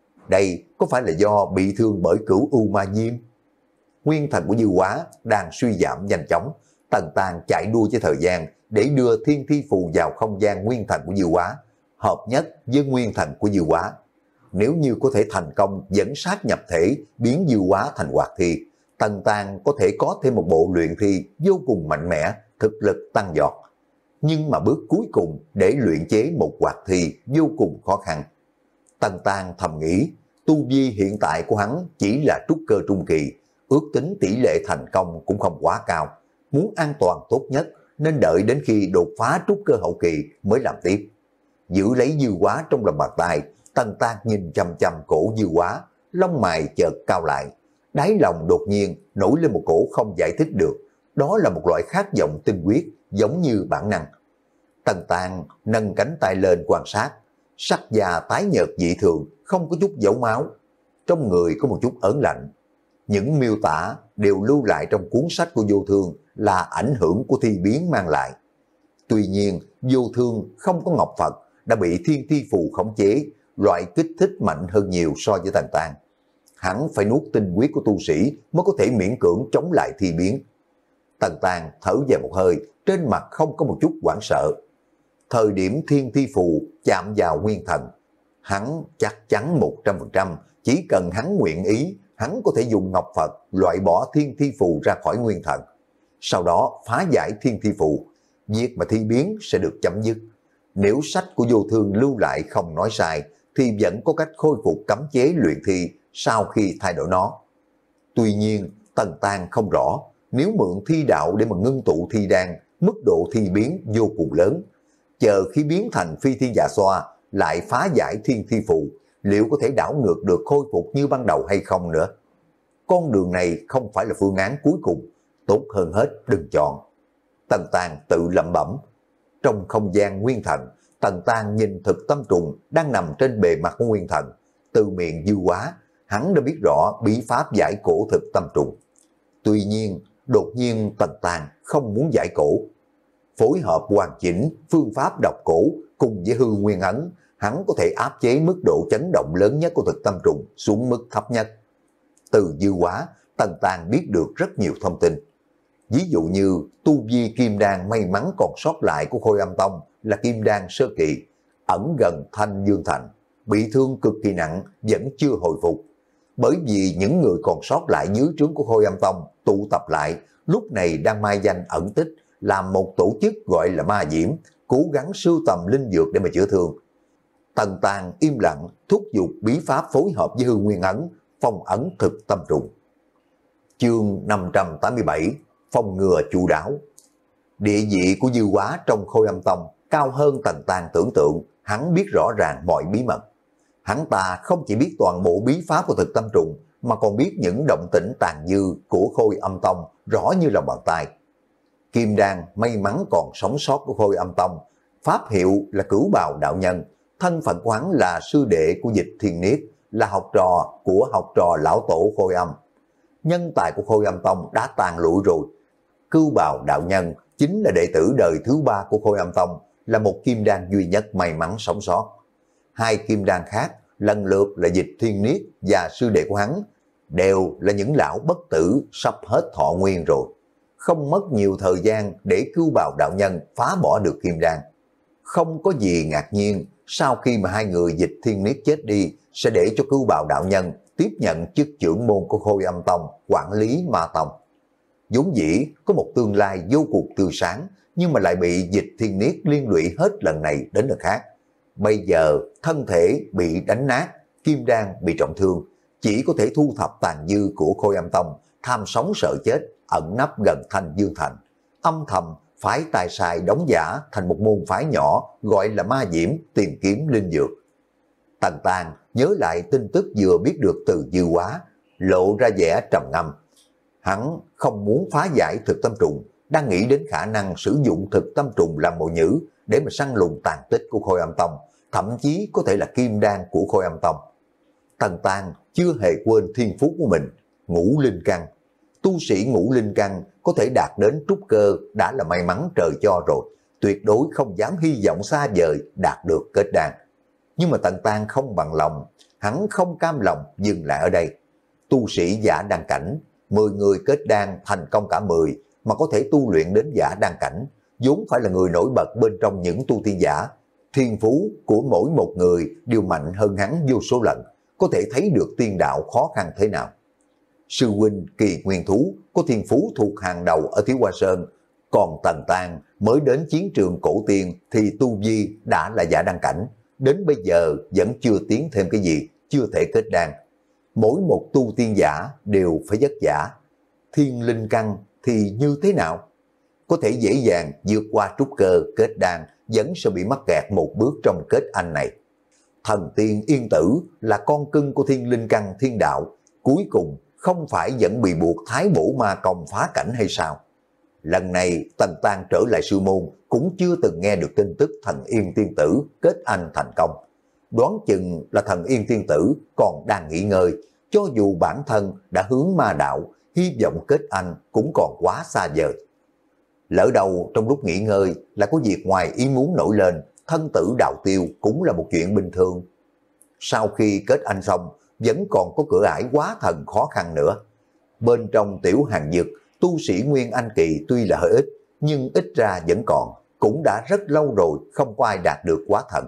Đây có phải là do bị thương bởi cửu U Ma Diêm? Nguyên thần của Dư Quá đang suy giảm nhanh chóng. Tần Tang chạy đua với thời gian để đưa thiên thi phù vào không gian nguyên thần của Dư Quá, hợp nhất với nguyên thần của Dư Quá. Nếu như có thể thành công dẫn sát nhập thể, biến Dư Quá thành hoạt thi, Tần Tang có thể có thêm một bộ luyện thi vô cùng mạnh mẽ, thực lực tăng vọt. Nhưng mà bước cuối cùng để luyện chế một hoạt thi vô cùng khó khăn. Tần Tang thầm nghĩ, tu vi hiện tại của hắn chỉ là trúc cơ trung kỳ, ước tính tỷ lệ thành công cũng không quá cao. Muốn an toàn tốt nhất nên đợi đến khi đột phá trúc cơ hậu kỳ mới làm tiếp. Giữ lấy Dư Quá trong lòng bàn tay, Tần Tang nhìn chăm chăm cổ Dư Quá, lông mày chợt cao lại. Đáy lòng đột nhiên nổi lên một cổ không giải thích được, đó là một loại khát vọng tinh huyết, giống như bản năng. Tần Tang nâng cánh tay lên quan sát, sắc da tái nhợt dị thường, không có chút dấu máu. Trong người có một chút ớn lạnh. Những miêu tả đều lưu lại trong cuốn sách của Vô Thương là ảnh hưởng của thi biến mang lại. Tuy nhiên, Vô Thương không có ngọc Phật, đã bị thiên thi phù khống chế, loại kích thích mạnh hơn nhiều so với Tần Tang. Hắn phải nuốt tinh huyết của tu sĩ mới có thể miễn cưỡng chống lại thi biến. Tần Tang thở dài một hơi, trên mặt không có một chút hoảng sợ. Thời điểm thiên thi phù chạm vào nguyên thần, hắn chắc chắn một trăm phần trăm, chỉ cần hắn nguyện ý, hắn có thể dùng ngọc Phật loại bỏ thiên thi phù ra khỏi nguyên thần. Sau đó phá giải thiên thi phù, việc mà thi biến sẽ được chấm dứt. Nếu sách của Vô Thương lưu lại không nói sai, thì vẫn có cách khôi phục cấm chế luyện thi sau khi thay đổi nó. Tuy nhiên, Tần Tang không rõ, nếu mượn thi đạo để mà ngưng tụ thi đan, mức độ thi biến vô cùng lớn. Chờ khi biến thành phi thiên dạ xoa, lại phá giải thiên thi phù, liệu có thể đảo ngược được khôi phục như ban đầu hay không nữa? Con đường này không phải là phương án cuối cùng, tốt hơn hết đừng chọn. Tần Tang tự lẩm bẩm. Trong không gian nguyên thần, Tần Tang nhìn thực tâm trùng đang nằm trên bề mặt của nguyên thần. Từ miệng Dư Quá, hắn đã biết rõ bí pháp giải cổ thực tâm trùng. Tuy nhiên, đột nhiên Tần Tang không muốn giải cổ. Phối hợp hoàn chỉnh phương pháp đọc cổ cùng với hư nguyên ấn, hắn có thể áp chế mức độ chấn động lớn nhất của thực tâm trùng xuống mức thấp nhất. Từ Dư Quá, Tần Tang biết được rất nhiều thông tin. Ví dụ như tu vi kim đan may mắn còn sót lại của Khôi Âm Tông là kim đan sơ kỳ, ẩn gần Thanh Dương Thành, bị thương cực kỳ nặng, vẫn chưa hồi phục. Bởi vì những người còn sót lại dưới trướng của Khôi Âm Tông tụ tập lại, lúc này đang mai danh ẩn tích, làm một tổ chức gọi là Ma Diễm, cố gắng sưu tầm linh dược để mà chữa thương. Tần Tang im lặng thúc giục bí pháp phối hợp với hư nguyên ấn, phong ấn thực tâm trùng. Chương năm trăm tám mươi bảy, phòng ngừa chu đáo. Địa vị của Dư Quá trong Khôi Âm Tông cao hơn Tần Tang tưởng tượng, hắn biết rõ ràng mọi bí mật. Hắn ta không chỉ biết toàn bộ bí pháp của thực tâm trùng, mà còn biết những động tĩnh tàn dư của Khôi Âm Tông rõ như lòng bàn tay. Kim Đan may mắn còn sống sót của Khôi Âm Tông, pháp hiệu là Cửu Bào đạo nhân, thân phận của hắn là sư đệ của Dịch Thiên Niết, là học trò của học trò lão tổ Khôi Âm. Nhân tài của Khôi Âm Tông đã tàn lụi rồi. Cưu Bào đạo nhân chính là đệ tử đời thứ ba của Khôi Âm Tông, là một kim đan duy nhất may mắn sống sót. Hai kim đan khác lần lượt là Dịch Thiên Niết và sư đệ của hắn, đều là những lão bất tử sắp hết thọ nguyên rồi. Không mất nhiều thời gian để Cưu Bào đạo nhân phá bỏ được kim đan. Không có gì ngạc nhiên, sau khi mà hai người Dịch Thiên Niết chết đi, sẽ để cho Cưu Bào đạo nhân tiếp nhận chức trưởng môn của Khôi Âm Tông, quản lý Ma Tông. Vốn dĩ có một tương lai vô cùng tươi sáng, nhưng mà lại bị Dịch Thiên Niết liên lụy hết lần này đến lần khác. Bây giờ thân thể bị đánh nát, kim đan bị trọng thương, chỉ có thể thu thập tàn dư của Khôi Âm Tông, tham sống sợ chết, ẩn nấp gần Thanh Dương Thành, âm thầm phái tài sai đóng giả thành một môn phái nhỏ gọi là Ma Diễm tìm kiếm linh dược. Tần Tàng nhớ lại tin tức vừa biết được từ Dư Quá, lộ ra vẻ trầm ngâm. Hắn không muốn phá giải thực tâm trùng, đang nghĩ đến khả năng sử dụng thực tâm trùng làm mồi nhữ để mà săn lùng tàn tích của Khôi Âm Tông, thậm chí có thể là kim đan của Khôi Âm Tông. Tần Tàng chưa hề quên thiên phú của mình, ngũ linh căn. Tu sĩ ngũ linh căn có thể đạt đến trúc cơ đã là may mắn trời cho rồi, tuyệt đối không dám hy vọng xa vời đạt được kết đan. Nhưng mà Tần Tàng không bằng lòng, hắn không cam lòng dừng lại ở đây. Tu sĩ giả đan cảnh, mười người kết đan thành công cả mười, mà có thể tu luyện đến giả đan cảnh, vốn phải là người nổi bật bên trong những tu tiên giả. Thiên phú của mỗi một người đều mạnh hơn hắn vô số lần, có thể thấy được tiên đạo khó khăn thế nào. Sư huynh Kỳ Nguyên Thú có thiên phú thuộc hàng đầu ở Thiếu Hoa Sơn, còn Tần Tàng mới đến chiến trường cổ tiên thì tu vi đã là giả đan cảnh, đến bây giờ vẫn chưa tiến thêm cái gì, chưa thể kết đan. Mỗi một tu tiên giả đều phải vất vả. Thiên linh căn thì như thế nào? Có thể dễ dàng vượt qua trúc cơ kết đan, vẫn sẽ bị mắc kẹt một bước trong kết anh này. Thần tiên Yên Tử là con cưng của thiên linh căn thiên đạo, cuối cùng không phải vẫn bị buộc thái bổ ma công phá cảnh hay sao? Lần này Tần Tàng trở lại sư môn cũng chưa từng nghe được tin tức thần Yên Tiên Tử kết anh thành công. Đoán chừng là thần Yên Tiên Tử còn đang nghỉ ngơi, cho dù bản thân đã hướng ma đạo, hy vọng kết anh cũng còn quá xa vời. Lỡ đầu trong lúc nghỉ ngơi là có việc ngoài ý muốn nổi lên, thân tử đạo tiêu cũng là một chuyện bình thường. Sau khi kết anh xong, vẫn còn có cửa ải quá thần khó khăn nữa. Bên trong tiểu hàng dực, tu sĩ Nguyên Anh Kỳ tuy là hơi ít, nhưng ít ra vẫn còn, cũng đã rất lâu rồi không có ai đạt được quá thần.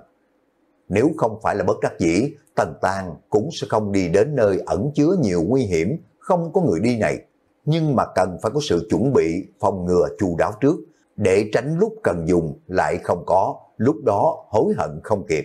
Nếu không phải là bất đắc dĩ, Tần Tàng cũng sẽ không đi đến nơi ẩn chứa nhiều nguy hiểm, không có người đi này. Nhưng mà cần phải có sự chuẩn bị, phòng ngừa chu đáo trước, để tránh lúc cần dùng lại không có, lúc đó hối hận không kịp.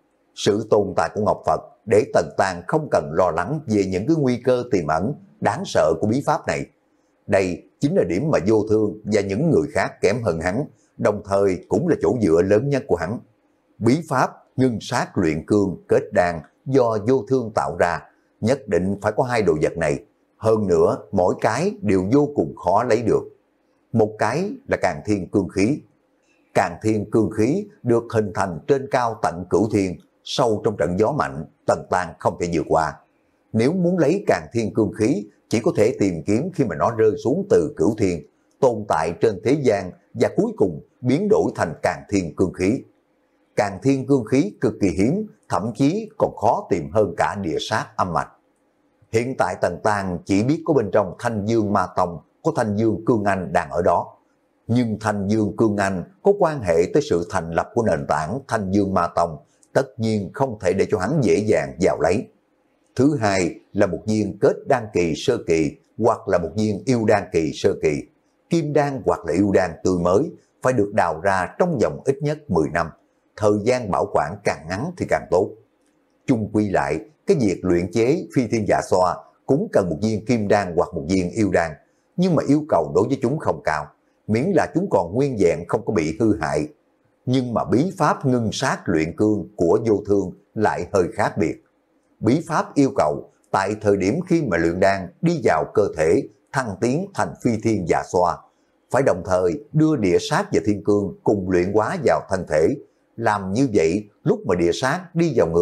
Sự tồn tại của Ngọc Phật để Tần Tàng không cần lo lắng về những cái nguy cơ tiềm ẩn, đáng sợ của bí pháp này. Đây chính là điểm mà Vô Thương và những người khác kém hơn hắn, đồng thời cũng là chỗ dựa lớn nhất của hắn. Bí pháp ngưng sát luyện cương kết đan do Vô Thương tạo ra, nhất định phải có hai đồ vật này. Hơn nữa, mỗi cái đều vô cùng khó lấy được. Một cái là Càn Thiên Cương Khí. Càn Thiên Cương Khí được hình thành trên cao tận cửu thiên, sâu trong trận gió mạnh, Tần Tàng không thể vượt qua. Nếu muốn lấy Càn Thiên Cương Khí, chỉ có thể tìm kiếm khi mà nó rơi xuống từ cửu thiên, tồn tại trên thế gian và cuối cùng biến đổi thành Càn Thiên Cương Khí. Càn Thiên Cương Khí cực kỳ hiếm, thậm chí còn khó tìm hơn cả địa sát âm mạch. Hiện tại Tần Tàng chỉ biết có bên trong Thanh Dương Ma Tông có Thanh Dương Cương Anh đang ở đó. Nhưng Thanh Dương Cương Anh có quan hệ tới sự thành lập của nền tảng Thanh Dương Ma Tông, tất nhiên không thể để cho hắn dễ dàng vào lấy. Thứ hai là một viên kết đan kỳ sơ kỳ hoặc là một viên yêu đan kỳ sơ kỳ. Kim đan hoặc là yêu đan tươi mới phải được đào ra trong vòng ít nhất mười năm. Thời gian bảo quản càng ngắn thì càng tốt. Chung quy lại, cái việc luyện chế phi thiên dạ xoa cũng cần một viên kim đan hoặc một viên yêu đan, nhưng mà yêu cầu đối với chúng không cao, miễn là chúng còn nguyên vẹn không có bị hư hại. Nhưng mà bí pháp ngưng sát luyện cương của Vô Thương lại hơi khác biệt. Bí pháp yêu cầu tại thời điểm khi mà luyện đan đi vào cơ thể thăng tiến thành phi thiên dạ xoa, phải đồng thời đưa địa sát và thiên cương cùng luyện hóa vào thân thể. Làm như vậy, lúc mà địa sát đi vào người,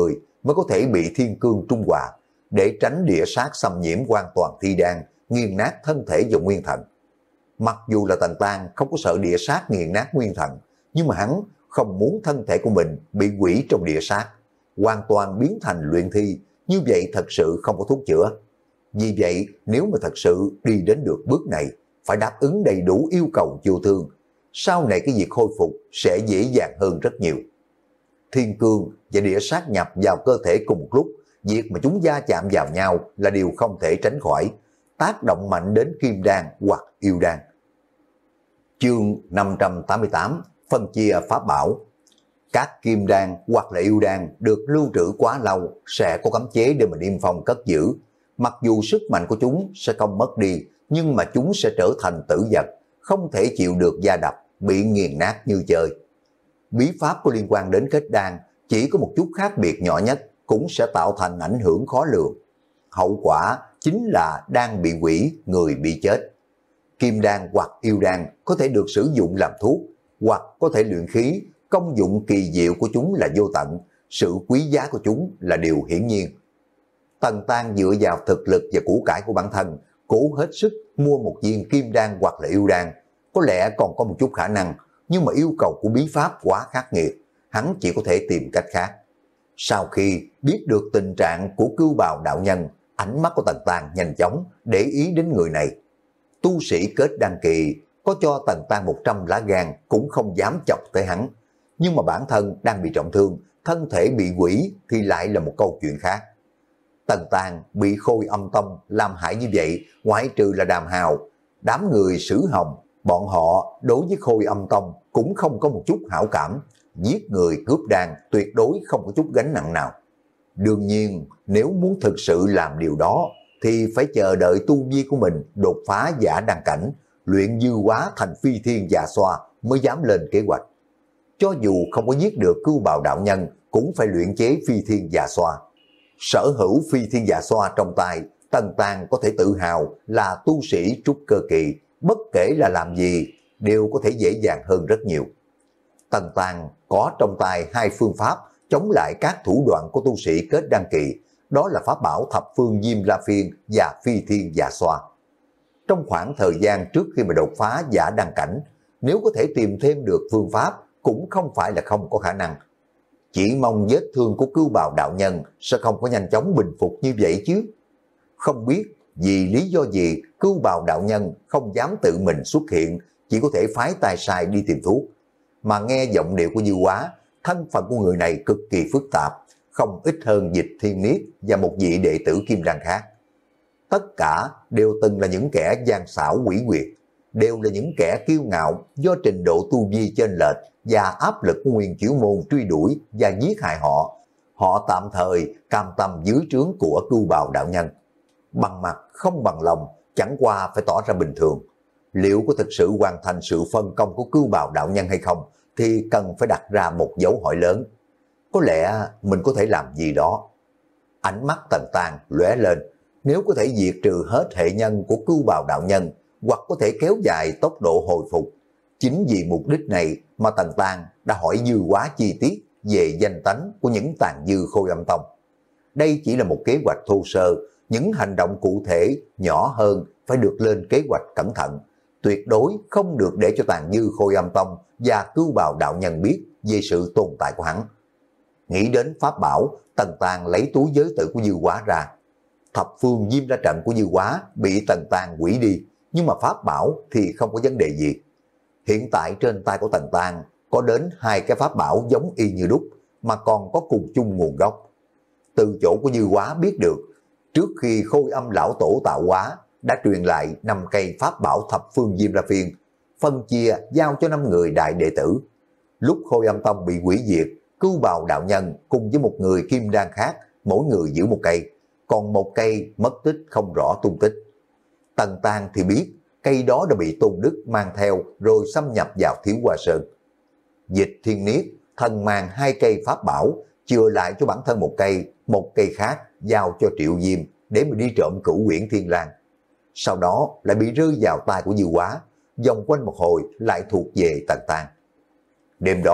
mới có thể bị thiên cương trung hòa, để tránh địa sát xâm nhiễm hoàn toàn thi đan, nghiền nát thân thể và nguyên thần. Mặc dù là Tần Tang không có sợ địa sát nghiền nát nguyên thần, nhưng mà hắn không muốn thân thể của mình bị quỷ trong địa sát, hoàn toàn biến thành luyện thi, như vậy thật sự không có thuốc chữa. Vì vậy, nếu mà thật sự đi đến được bước này, phải đáp ứng đầy đủ yêu cầu chiêu thương, sau này cái việc khôi phục sẽ dễ dàng hơn rất nhiều. Thiên cương và địa sát nhập vào cơ thể cùng một lúc, việc mà chúng va chạm vào nhau là điều không thể tránh khỏi, tác động mạnh đến kim đan hoặc yêu đan. Chương năm trăm tám mươi tám, phân chia pháp bảo. Các kim đan hoặc là yêu đan được lưu trữ quá lâu sẽ có cấm chế để mà niêm phong cất giữ. Mặc dù sức mạnh của chúng sẽ không mất đi, nhưng mà chúng sẽ trở thành tử vật, không thể chịu được va đập, bị nghiền nát như chơi. Bí pháp có liên quan đến kết đan chỉ có một chút khác biệt nhỏ nhất cũng sẽ tạo thành ảnh hưởng khó lường. Hậu quả chính là đan bị hủy, người bị chết. Kim đan hoặc yêu đan có thể được sử dụng làm thuốc, hoặc có thể luyện khí, công dụng kỳ diệu của chúng là vô tận, sự quý giá của chúng là điều hiển nhiên. Tần Tang dựa vào thực lực và củ cải của bản thân, cố hết sức mua một viên kim đan hoặc là yêu đan, có lẽ còn có một chút khả năng, nhưng mà yêu cầu của bí pháp quá khắc nghiệt, hắn chỉ có thể tìm cách khác. Sau khi biết được tình trạng của Cưu Bào đạo nhân, ánh mắt của Tần Tang nhanh chóng để ý đến người này. Tu sĩ kết đan kỳ có cho Tần Tang một trăm lá gan cũng không dám chọc tới hắn, nhưng mà bản thân đang bị trọng thương, thân thể bị quỷ thì lại là một câu chuyện khác. Tần Tang bị Khôi Âm Tông làm hại như vậy, ngoại trừ là Đàm Hào, đám người Sử Hồng, bọn họ đối với Khôi Âm Tông cũng không có một chút hảo cảm, giết người cướp đan tuyệt đối không có chút gánh nặng nào. Đương nhiên, nếu muốn thực sự làm điều đó, thì phải chờ đợi tu vi của mình đột phá giả đăng cảnh, luyện dư hóa thành phi thiên dạ xoa mới dám lên kế hoạch. Cho dù không có giết được Cưu Bào đạo nhân, cũng phải luyện chế phi thiên dạ xoa. Sở hữu phi thiên dạ xoa trong tay, Tần Tang có thể tự hào là tu sĩ trúc cơ kỳ, bất kể là làm gì, đều có thể dễ dàng hơn rất nhiều. Tần Tang có trong tay hai phương pháp chống lại các thủ đoạn của tu sĩ kết đan kỳ, đó là pháp bảo thập phương Diêm La Phiên và phi thiên dạ xoa. Trong khoảng thời gian trước khi mà đột phá giả đăng cảnh, nếu có thể tìm thêm được phương pháp cũng không phải là không có khả năng. Chỉ mong vết thương của Cưu Bào đạo nhân sẽ không có nhanh chóng bình phục như vậy chứ. Không biết vì lý do gì Cưu Bào đạo nhân không dám tự mình xuất hiện, chỉ có thể phái tay sai đi tìm thuốc. Mà nghe giọng điệu của Dư Hóa, thân phận của người này cực kỳ phức tạp, không ít hơn Dịch Thiên Niết và một vị đệ tử kim đan khác. Tất cả đều từng là những kẻ gian xảo quỷ quyệt, đều là những kẻ kiêu ngạo do trình độ tu vi chênh lệch và áp lực của Nguyên Chiếu Môn truy đuổi và giết hại họ. Họ tạm thời cam tâm dưới trướng của Cưu Bào đạo nhân. Bằng mặt không bằng lòng, chẳng qua phải tỏ ra bình thường. Liệu có thực sự hoàn thành sự phân công của Cưu Bào đạo nhân hay không, thì cần phải đặt ra một dấu hỏi lớn. Có lẽ mình có thể làm gì đó. Ánh mắt Tần Tang lóe lên, nếu có thể diệt trừ hết hệ nhân của Cưu Bào đạo nhân, hoặc có thể kéo dài tốc độ hồi phục. Chính vì mục đích này mà Tần Tang đã hỏi Dư Hóa chi tiết về danh tánh của những tàn dư Khôi Âm Tông. Đây chỉ là một kế hoạch thô sơ, những hành động cụ thể nhỏ hơn phải được lên kế hoạch cẩn thận. Tuyệt đối không được để cho tàn dư Khôi Âm Tông và Cưu Bào đạo nhân biết về sự tồn tại của hắn. Nghĩ đến pháp bảo, Tần Tang lấy túi giới tử của Dư Hóa ra. Thập phương Diêm La trận của Dư Hóa bị Tần Tang hủy đi, nhưng mà pháp bảo thì không có vấn đề gì. Hiện tại trên tay của Tần Tang có đến hai cái pháp bảo giống y như đúc, mà còn có cùng chung nguồn gốc. Từ chỗ của Dư Hóa biết được, trước khi Khôi Âm lão tổ tạo hóa đã truyền lại năm cây pháp bảo thập phương Diêm La Phiên, phân chia giao cho năm người đại đệ tử. Lúc Khôi Âm Tông bị hủy diệt, Cưu Bào đạo nhân cùng với một người kim đan khác, mỗi người giữ một cây, còn một cây mất tích không rõ tung tích. Tần Tang thì biết cây đó đã bị Tôn Đức mang theo rồi xâm nhập vào Thiếu Hoa Sơn. Dịch Thiên Niết thần mang hai cây pháp bảo, chừa lại cho bản thân một cây, một cây khác giao cho Triệu Diêm để mà đi trộm Cửu Uyển Thiên Lang. Sau đó lại bị rơi vào tay của Dư Hóa, vòng quanh một hồi lại thuộc về Tần Tang. Đêm đó,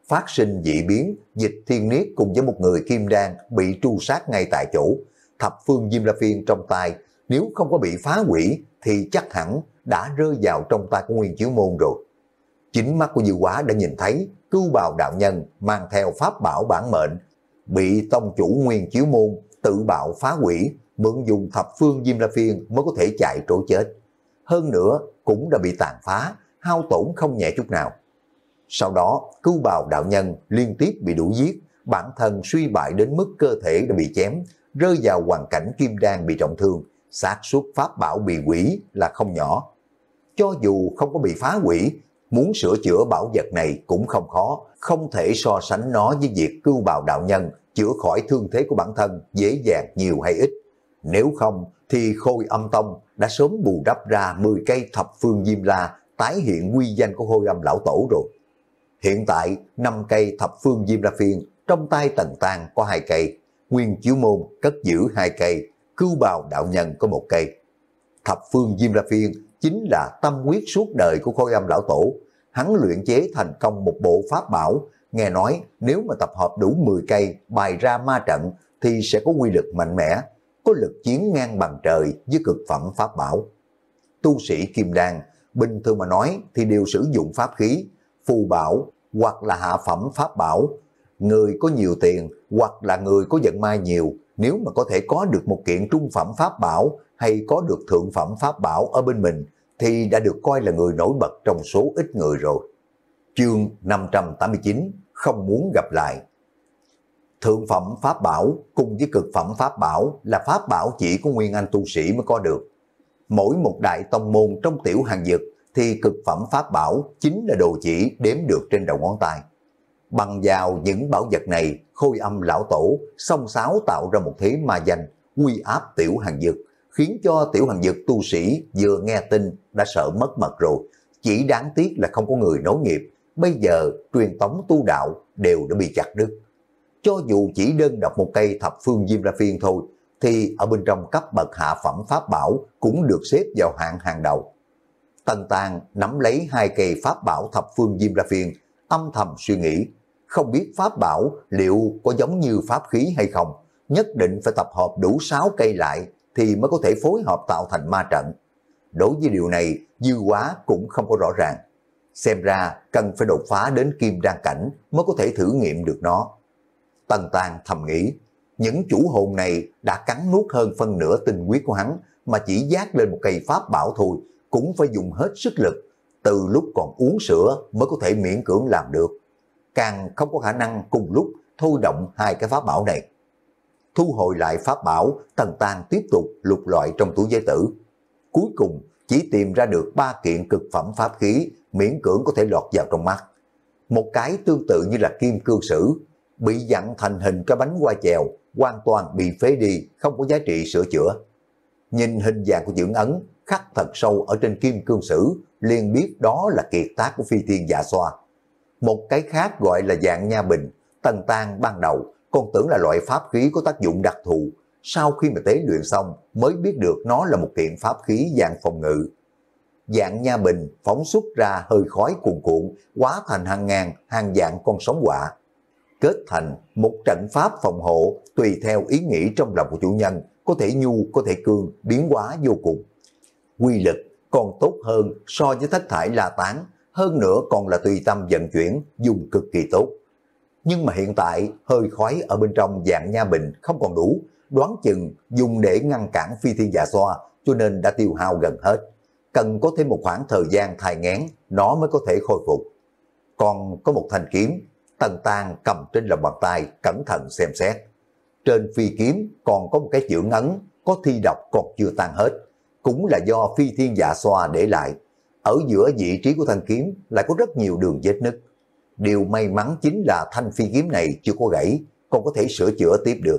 phát sinh dị biến, Dịch Thiên Niết cùng với một người kim đan bị tru sát ngay tại chỗ. Thập phương Diêm La Phiên trong tay, nếu không có bị phá hủy thì chắc hẳn đã rơi vào trong tay của Nguyên Chiếu Môn rồi. Chính mắt của Dư Quá đã nhìn thấy Cưu Bào đạo nhân mang theo pháp bảo bản mệnh, bị tông chủ Nguyên Chiếu Môn tự bạo phá hủy, mượn dùng thập phương Diêm La Phiên mới có thể chạy trốn chết. Hơn nữa cũng đã bị tàn phá, hao tổn không nhẹ chút nào. Sau đó, Cưu Bào đạo nhân liên tiếp bị đuổi giết, bản thân suy bại đến mức cơ thể đã bị chém, rơi vào hoàn cảnh kim đan bị trọng thương, xác suất pháp bảo bị hủy là không nhỏ. Cho dù không có bị phá hủy, muốn sửa chữa bảo vật này cũng không khó, không thể so sánh nó với việc Cưu Bào đạo nhân chữa khỏi thương thế của bản thân dễ dàng nhiều hay ít. Nếu không thì Khôi Âm Tông đã sớm bù đắp ra mười cây thập phương Diêm La tái hiện uy danh của Khôi Âm lão tổ rồi. Hiện tại năm cây thập phương Diêm La Phiên trong tay Tần Tang có hai cây, Nguyên Chiếu Môn cất giữ hai cây, Cưu Bào đạo nhân có một cây. Thập phương Diêm La Phiên chính là tâm huyết suốt đời của Khôi Âm lão tổ. Hắn luyện chế thành công một bộ pháp bảo, nghe nói nếu mà tập hợp đủ mười cây bày ra ma trận thì sẽ có uy lực mạnh mẽ, có lực chiến ngang bằng trời với cực phẩm pháp bảo. Tu sĩ kim đan bình thường mà nói thì đều sử dụng pháp khí, phù bảo hoặc là hạ phẩm pháp bảo. Người có nhiều tiền hoặc là người có vận may nhiều, nếu mà có thể có được một kiện trung phẩm pháp bảo hay có được thượng phẩm pháp bảo ở bên mình thì đã được coi là người nổi bật trong số ít người rồi. Chương năm trăm tám mươi chín, không muốn gặp lại. Thượng phẩm pháp bảo cùng với cực phẩm pháp bảo là pháp bảo chỉ của nguyên anh tu sĩ mới có được. Mỗi một đại tông môn trong tiểu hàng dực thì cực phẩm pháp bảo chính là đồ chỉ đếm được trên đầu ngón tay. Bằng vào những bảo vật này, Khôi Âm lão tổ xông xáo tạo ra một thế ma danh, uy áp tiểu hàng dực, khiến cho tiểu hàng dực tu sĩ vừa nghe tin đã sợ mất mật rồi. Chỉ đáng tiếc là không có người nối nghiệp, bây giờ truyền tống tu đạo đều đã bị chặt đứt. Cho dù chỉ đơn độc một cây thập phương Diêm La Phiên thôi, thì ở bên trong cấp bậc hạ phẩm pháp bảo cũng được xếp vào hạng hàng đầu. Tần Tang nắm lấy hai cây pháp bảo thập phương Diêm La Phiên, âm thầm suy nghĩ, không biết pháp bảo liệu có giống như pháp khí hay không, nhất định phải tập hợp đủ sáu cây lại thì mới có thể phối hợp tạo thành ma trận. Đối với điều này, Dư Quá cũng không có rõ ràng. Xem ra cần phải đột phá đến kim đan cảnh mới có thể thử nghiệm được nó. Tần Tang thầm nghĩ, những chủ hồn này đã cắn nuốt hơn phân nửa tinh huyết của hắn, mà chỉ giác lên một cây pháp bảo thôi cũng phải dùng hết sức lực, từ lúc còn uống sữa mới có thể miễn cưỡng làm được. Càng không có khả năng cùng lúc thôi động hai cái pháp bảo này. Thu hồi lại pháp bảo, Tần Tang tiếp tục lục loại trong túi giới tử. Cuối cùng chỉ tìm ra được ba kiện cực phẩm pháp khí miễn cưỡng có thể lọt vào trong mắt. Một cái tương tự như là kim cương sử, bị dặn thành hình cái bánh hoa chèo, hoàn toàn bị phế đi, không có giá trị sửa chữa. Nhìn hình dạng của chữ ấn khắc thật sâu ở trên kim cương sử, liền biết đó là kiệt tác của Phi Thiên Dạ Xoa. Một cái khác gọi là dạng nha bình, Tần Tang ban đầu còn tưởng là loại pháp khí có tác dụng đặc thù, sau khi mà tế luyện xong mới biết được nó là một kiện pháp khí dạng phòng ngự. Dạng nha bình phóng xuất ra hơi khói cuồn cuộn, hóa thành hàng ngàn, hàng vạn con sóng quạ, kết thành một trận pháp phòng hộ tùy theo ý nghĩ trong lòng của chủ nhân, có thể nhu, có thể cương, biến hóa vô cùng. Quy lực còn tốt hơn so với thất thải la tán, hơn nữa còn là tùy tâm vận chuyển, dùng cực kỳ tốt. Nhưng mà hiện tại hơi khói ở bên trong dạng nha bình không còn đủ, đoán chừng dùng để ngăn cản Phi Thiên Dạ Xoa, cho nên đã tiêu hao gần hết. Cần có thêm một khoảng thời gian thai nghén, nó mới có thể khôi phục. Còn có một thanh kiếm, Tần Tang cầm trên lòng bàn tay, cẩn thận xem xét. Trên phi kiếm còn có một cái chữ ấn, có thi độc còn chưa tan hết, cũng là do Phi Thiên Dạ Xoa để lại. Ở giữa vị trí của thanh kiếm lại có rất nhiều đường vết nứt. Điều may mắn chính là thanh phi kiếm này chưa có gãy, còn có thể sửa chữa tiếp được.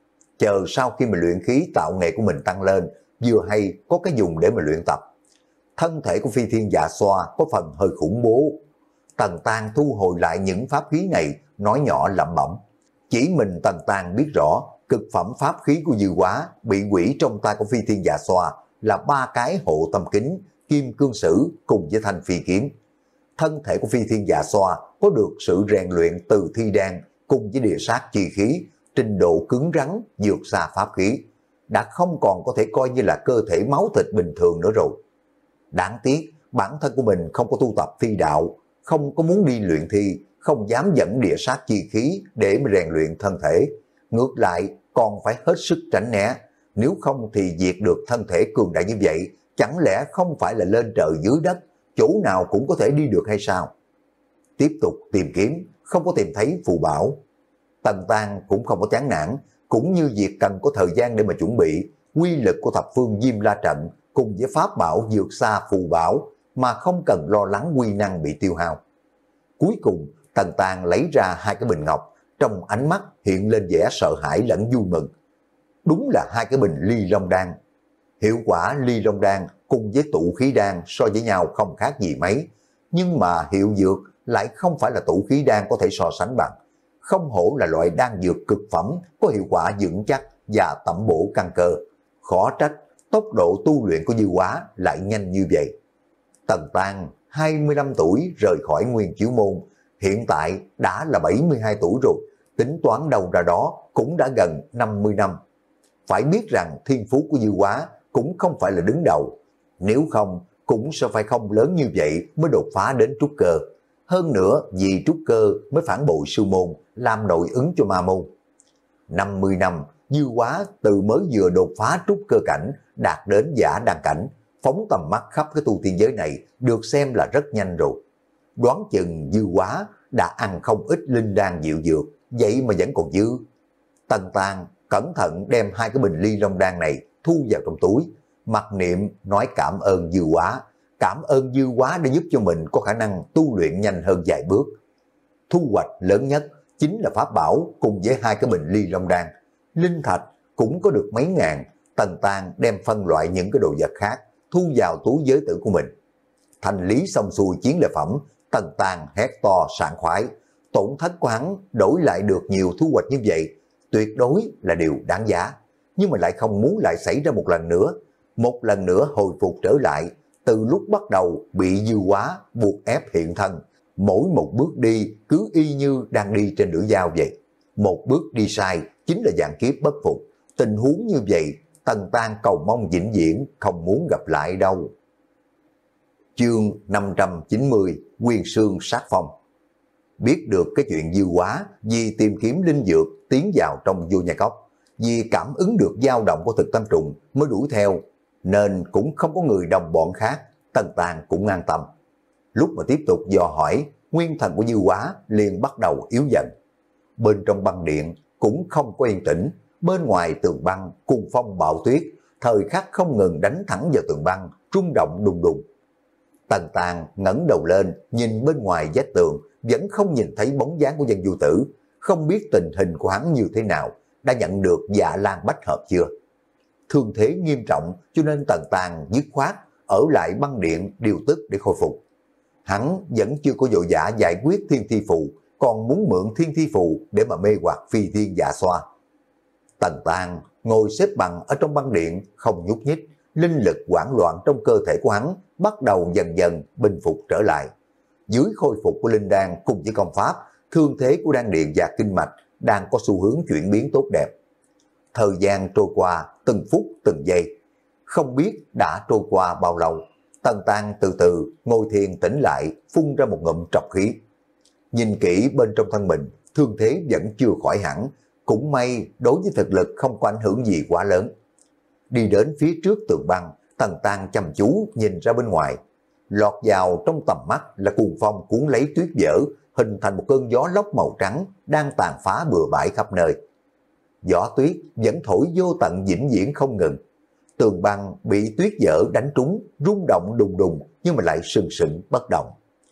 Chờ sau khi mà luyện khí tạo nghệ của mình tăng lên, vừa hay có cái dùng để mà luyện tập. Thân thể của Phi Thiên Dạ Xoa có phần hơi khủng bố. Tần Tang thu hồi lại những pháp khí này, nói nhỏ lẩm bẩm. Chỉ mình Tần Tang biết rõ, cực phẩm pháp khí của Dư Quá bị hủy trong tay của Phi Thiên Dạ Xoa là ba cái hộ tâm kính, kim cương sử cùng với thanh phi kiếm. thân thể của phi thiên dạ xoa có được sự rèn luyện từ thi đan cùng với địa sát chi khí, trình độ cứng rắn vượt xa pháp khí, đã không còn có thể coi như là cơ thể máu thịt bình thường nữa rồi. Đáng tiếc, bản thân của mình không có tu tập thi đạo, không có muốn đi luyện thi, không dám dẫn địa sát chi khí để mà rèn luyện thân thể. Ngược lại, còn phải hết sức tránh né, nếu không thì diệt được thân thể cường đại như vậy, chẳng lẽ không phải là lên trời dưới đất, chỗ nào cũng có thể đi được hay sao? Tiếp tục tìm kiếm, không có tìm thấy phù bảo. Tần Tang cũng không có chán nản, cũng như việc cần có thời gian để mà chuẩn bị, quy lực của thập phương Diêm La Trận cùng với pháp bảo vượt xa phù bảo mà không cần lo lắng quy năng bị tiêu hao. Cuối cùng, Tần Tang lấy ra hai cái bình ngọc, trong ánh mắt hiện lên vẻ sợ hãi lẫn vui mừng. Đúng là hai cái bình ly long đan. Hiệu quả ly long đan cùng với tụ khí đan so với nhau không khác gì mấy, nhưng mà hiệu dược lại không phải là tụ khí đan có thể so sánh bằng. Không hổ là loại đan dược cực phẩm, có hiệu quả vững chắc và tẩm bổ căn cơ. Khó trách tốc độ tu luyện của Dư Hóa lại nhanh như vậy. Tần Tang hai mươi lăm tuổi rời khỏi Nguyên Chiếu Môn, hiện tại đã là bảy mươi hai tuổi rồi, tính toán đầu ra đó cũng đã gần năm mươi năm. Phải biết rằng thiên phú của Dư Hóa cũng không phải là đứng đầu, nếu không cũng sẽ phải không lớn như vậy mới đột phá đến trúc cơ. Hơn nữa vì trúc cơ mới phản bội sư môn, làm nội ứng cho ma môn. năm mươi năm, Dư Hóa từ mới vừa đột phá trúc cơ cảnh, đạt đến giả đăng cảnh, phóng tầm mắt khắp cái tu tiên giới này được xem là rất nhanh rồi. Đoán chừng Dư Hóa đã ăn không ít linh đan diệu dược, vậy mà vẫn còn dư. Tần Tang cẩn thận đem hai cái bình ly long đan này thu vào trong túi, mặc niệm nói cảm ơn Dư Hóa, cảm ơn Dư Hóa đã giúp cho mình có khả năng tu luyện nhanh hơn vài bước. Thu hoạch lớn nhất chính là pháp bảo cùng với hai cái bình ly long đan. Linh thạch cũng có được mấy ngàn. Tần Tang đem phân loại những cái đồ vật khác thu vào túi giới tử của mình. Thành lý xong xuôi chiến lợi phẩm, Tần Tang hét to sảng khoái. Tổn thất của hắn đổi lại được nhiều thu hoạch như vậy, tuyệt đối là điều đáng giá. Nhưng mà lại không muốn lại xảy ra một lần nữa. Một lần nữa hồi phục trở lại, từ lúc bắt đầu bị Dư Hóa buộc ép hiện thân. Mỗi một bước đi cứ y như đang đi trên lưỡi dao vậy. Một bước đi sai chính là vạn kiếp bất phục. Tình huống như vậy, Tần Tang cầu mong vĩnh viễn không muốn gặp lại đâu. Chương năm trăm chín mươi, Nguyên Sương Sát Phong. Biết được cái chuyện Dư Hóa vì tìm kiếm linh dược tiến vào trong Vô Nhai Cốc, vì cảm ứng được dao động của thực tâm trùng mới đuổi theo, nên cũng không có người đồng bọn khác. Tần Tang cũng an tâm. Lúc mà tiếp tục dò hỏi, nguyên thần của Dư Hóa liền bắt đầu yếu dần. Bên trong băng điện cũng không có yên tĩnh, bên ngoài tường băng cùng phong bạo tuyết, thời khắc không ngừng đánh thẳng vào tường băng, rung động đùng đùng. Tần Tang ngẩng đầu lên, nhìn bên ngoài vách tường, vẫn không nhìn thấy bóng dáng của Vân Du Tử, không biết tình hình của hắn như thế nào, đã nhận được Dạ Lan Bách Hợp chưa. Thương thế nghiêm trọng cho nên Tần Tang dứt khoát ở lại băng điện điều tức để khôi phục. Hắn vẫn chưa có vội vã giải quyết thiên thi phù, còn muốn mượn thiên thi phù để mà mê hoặc phi thiên dạ xoa. Tần Tang ngồi xếp bằng ở trong băng điện không nhúc nhích, linh lực hoảng loạn trong cơ thể của hắn bắt đầu dần dần bình phục trở lại. Dưới khôi phục của linh đan cùng với công pháp, thương thế của đan điện và kinh mạch đang có xu hướng chuyển biến tốt đẹp. Thời gian trôi qua từng phút từng giây, không biết đã trôi qua bao lâu. Tần Tang từ từ ngồi thiền tỉnh lại, phun ra một ngụm trọc khí. Nhìn kỹ bên trong thân mình, thương thế vẫn chưa khỏi hẳn, cũng may đối với thực lực không có ảnh hưởng gì quá lớn. Đi đến phía trước tường băng, Tần Tang chăm chú nhìn ra bên ngoài. Lọt vào trong tầm mắt là cuồng phong cuốn lấy tuyết dở, hình thành một cơn gió lốc màu trắng đang tàn phá bừa bãi khắp nơi. Gió tuyết vẫn thổi vô tận vĩnh viễn không ngừng. Tường băng bị tuyết dở đánh trúng, rung động đùng đùng nhưng mà lại sừng sững bất động.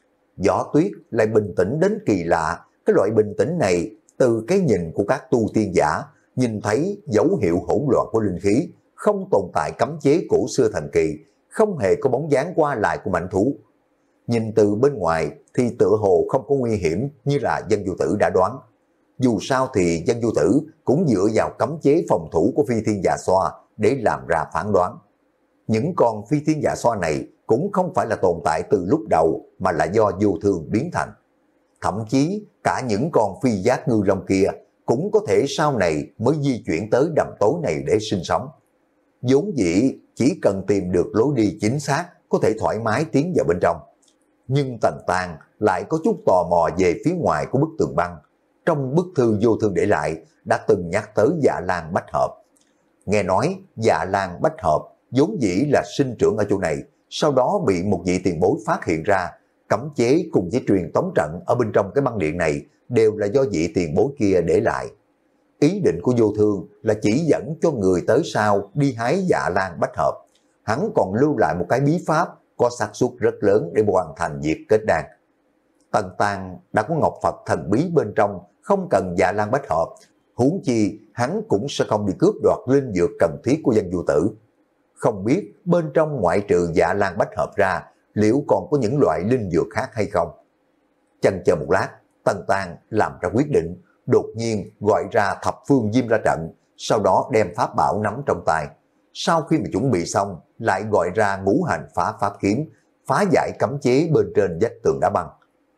Gió tuyết lại bình tĩnh đến kỳ lạ. Cái loại bình tĩnh này từ cái nhìn của các tu tiên giả nhìn thấy dấu hiệu hỗn loạn của linh khí, không tồn tại cấm chế cổ xưa thần kỳ, không hề có bóng dáng qua lại của mãnh thú. Nhìn từ bên ngoài thì tựa hồ không có nguy hiểm như là Vân Du Tử đã đoán. Dù sao thì Vân Du Tử cũng dựa vào cấm chế phòng thủ của phi thiên dạ xoa để làm ra phán đoán. Những con phi thiên dạ xoa này cũng không phải là tồn tại từ lúc đầu mà là do vô thường biến thành. Thậm chí cả những con phi giác ngư long kia cũng có thể sau này mới di chuyển tới đầm tối này để sinh sống. Vốn dĩ chỉ cần tìm được lối đi chính xác có thể thoải mái tiến vào bên trong. Nhưng Tần Tang lại có chút tò mò về phía ngoài của bức tường băng. Trong bức thư vô thường để lại đã từng nhắc tới Dạ Lan Bách Hợp. Nghe nói Dạ Lan Bách Hợp vốn dĩ là sinh trưởng ở chỗ này, sau đó bị một vị tiền bối phát hiện ra, cấm chế cùng với truyền tống trận ở bên trong cái băng điện này đều là do vị tiền bối kia để lại. Ý định của vô thương là chỉ dẫn cho người tới sau đi hái Dạ Lan Bách Hợp. Hắn còn lưu lại một cái bí pháp có xác suất rất lớn để hoàn thành việc kết đan. Tần Tang đã có ngọc Phật thần bí bên trong, không cần Dạ Lan Bách Hợp, huống chi hắn cũng sẽ không đi cướp đoạt linh dược cần thiết của dân du tử. Không biết bên trong ngoại trừ Dạ Lan Bách Hợp ra, liệu còn có những loại linh dược khác hay không? Chần chờ một lát, Tần Tang làm ra quyết định, đột nhiên gọi ra thập phương diêm ra trận, sau đó đem pháp bảo nắm trong tay. Sau khi mà chuẩn bị xong, lại gọi ra ngũ hành phá pháp kiếm, phá giải cấm chế bên trên vách tường đá băng.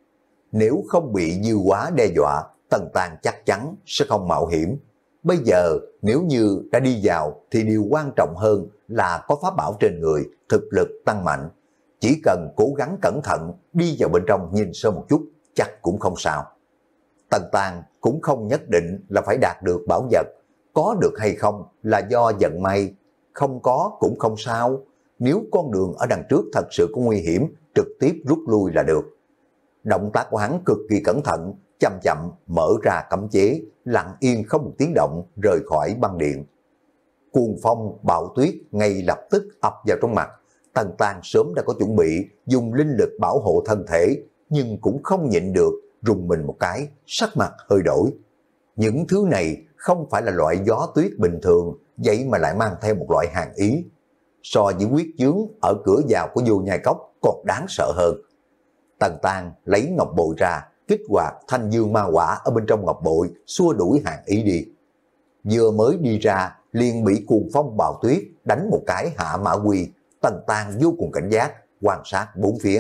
Nếu không bị dư quá đe dọa, Tần Tang chắc chắn sẽ không mạo hiểm. Bây giờ nếu như đã đi vào thì điều quan trọng hơn là có pháp bảo trên người, thực lực tăng mạnh. Chỉ cần cố gắng cẩn thận đi vào bên trong nhìn sơ một chút, chắc cũng không sao. Tần Tang cũng không nhất định là phải đạt được bảo vật, có được hay không là do vận may, không có cũng không sao. Nếu con đường ở đằng trước thật sự có nguy hiểm, trực tiếp rút lui là được. Động tác của hắn cực kỳ cẩn thận, chậm chậm mở ra cấm chế, lặng yên không một tiếng động rời khỏi băng điện. Cuồng phong bão tuyết ngay lập tức ập vào trong mặt. Tần Tang sớm đã có chuẩn bị dùng linh lực bảo hộ thân thể, nhưng cũng không nhịn được rùng mình một cái, sắc mặt hơi đổi. Những thứ này không phải là loại gió tuyết bình thường, vậy mà lại mang theo một loại hàn ý. So với huyết chướng ở cửa vào của vô nhai cốc còn đáng sợ hơn. Tần Tang lấy ngọc bội ra, kích hoạt thanh dương ma quả ở bên trong ngọc bội, xua đuổi hàn ý đi. Vừa mới đi ra, liền bị cuồng phong bão tuyết đánh một cái hạ mã quy. Tần Tang vô cùng cảnh giác, quan sát bốn phía.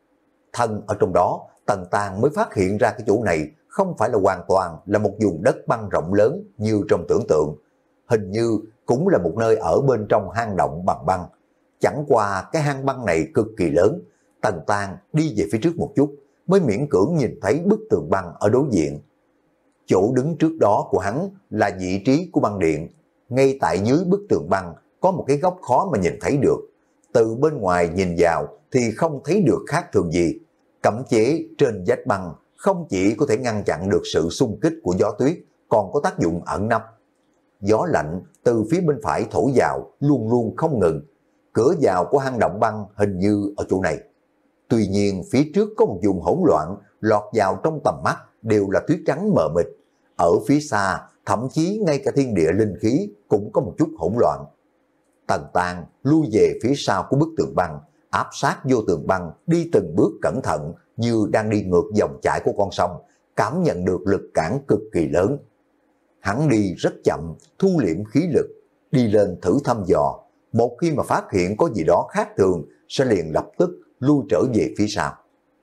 Thân ở trong đó, Tần Tang mới phát hiện ra cái chỗ này không phải là hoàn toàn là một vùng đất băng rộng lớn như trong tưởng tượng. Hình như cũng là một nơi ở bên trong hang động bằng băng. Chẳng qua cái hang băng này cực kỳ lớn. Tần Tang đi về phía trước một chút, mới miễn cưỡng nhìn thấy bức tường băng ở đối diện. Chỗ đứng trước đó của hắn là vị trí của băng điện. Ngay tại dưới bức tường băng có một cái góc khó mà nhìn thấy được. Từ bên ngoài nhìn vào thì không thấy được khác thường gì. Cấm chế trên vách băng không chỉ có thể ngăn chặn được sự xung kích của gió tuyết, còn có tác dụng ẩn nấp. Gió lạnh từ phía bên phải thổi vào luôn luôn không ngừng. Cửa vào của hang động băng hình như ở chỗ này. Tuy nhiên phía trước có một vùng hỗn loạn, lọt vào trong tầm mắt đều là tuyết trắng mờ mịt. Ở phía xa, thậm chí ngay cả thiên địa linh khí cũng có một chút hỗn loạn. Tần Tang lui về phía sau của bức tường băng, áp sát vô tường băng, đi từng bước cẩn thận như đang đi ngược dòng chảy của con sông, cảm nhận được lực cản cực kỳ lớn. Hắn đi rất chậm, thu liễm khí lực, đi lên thử thăm dò. Một khi mà phát hiện có gì đó khác thường, sẽ liền lập tức lui trở về phía sau.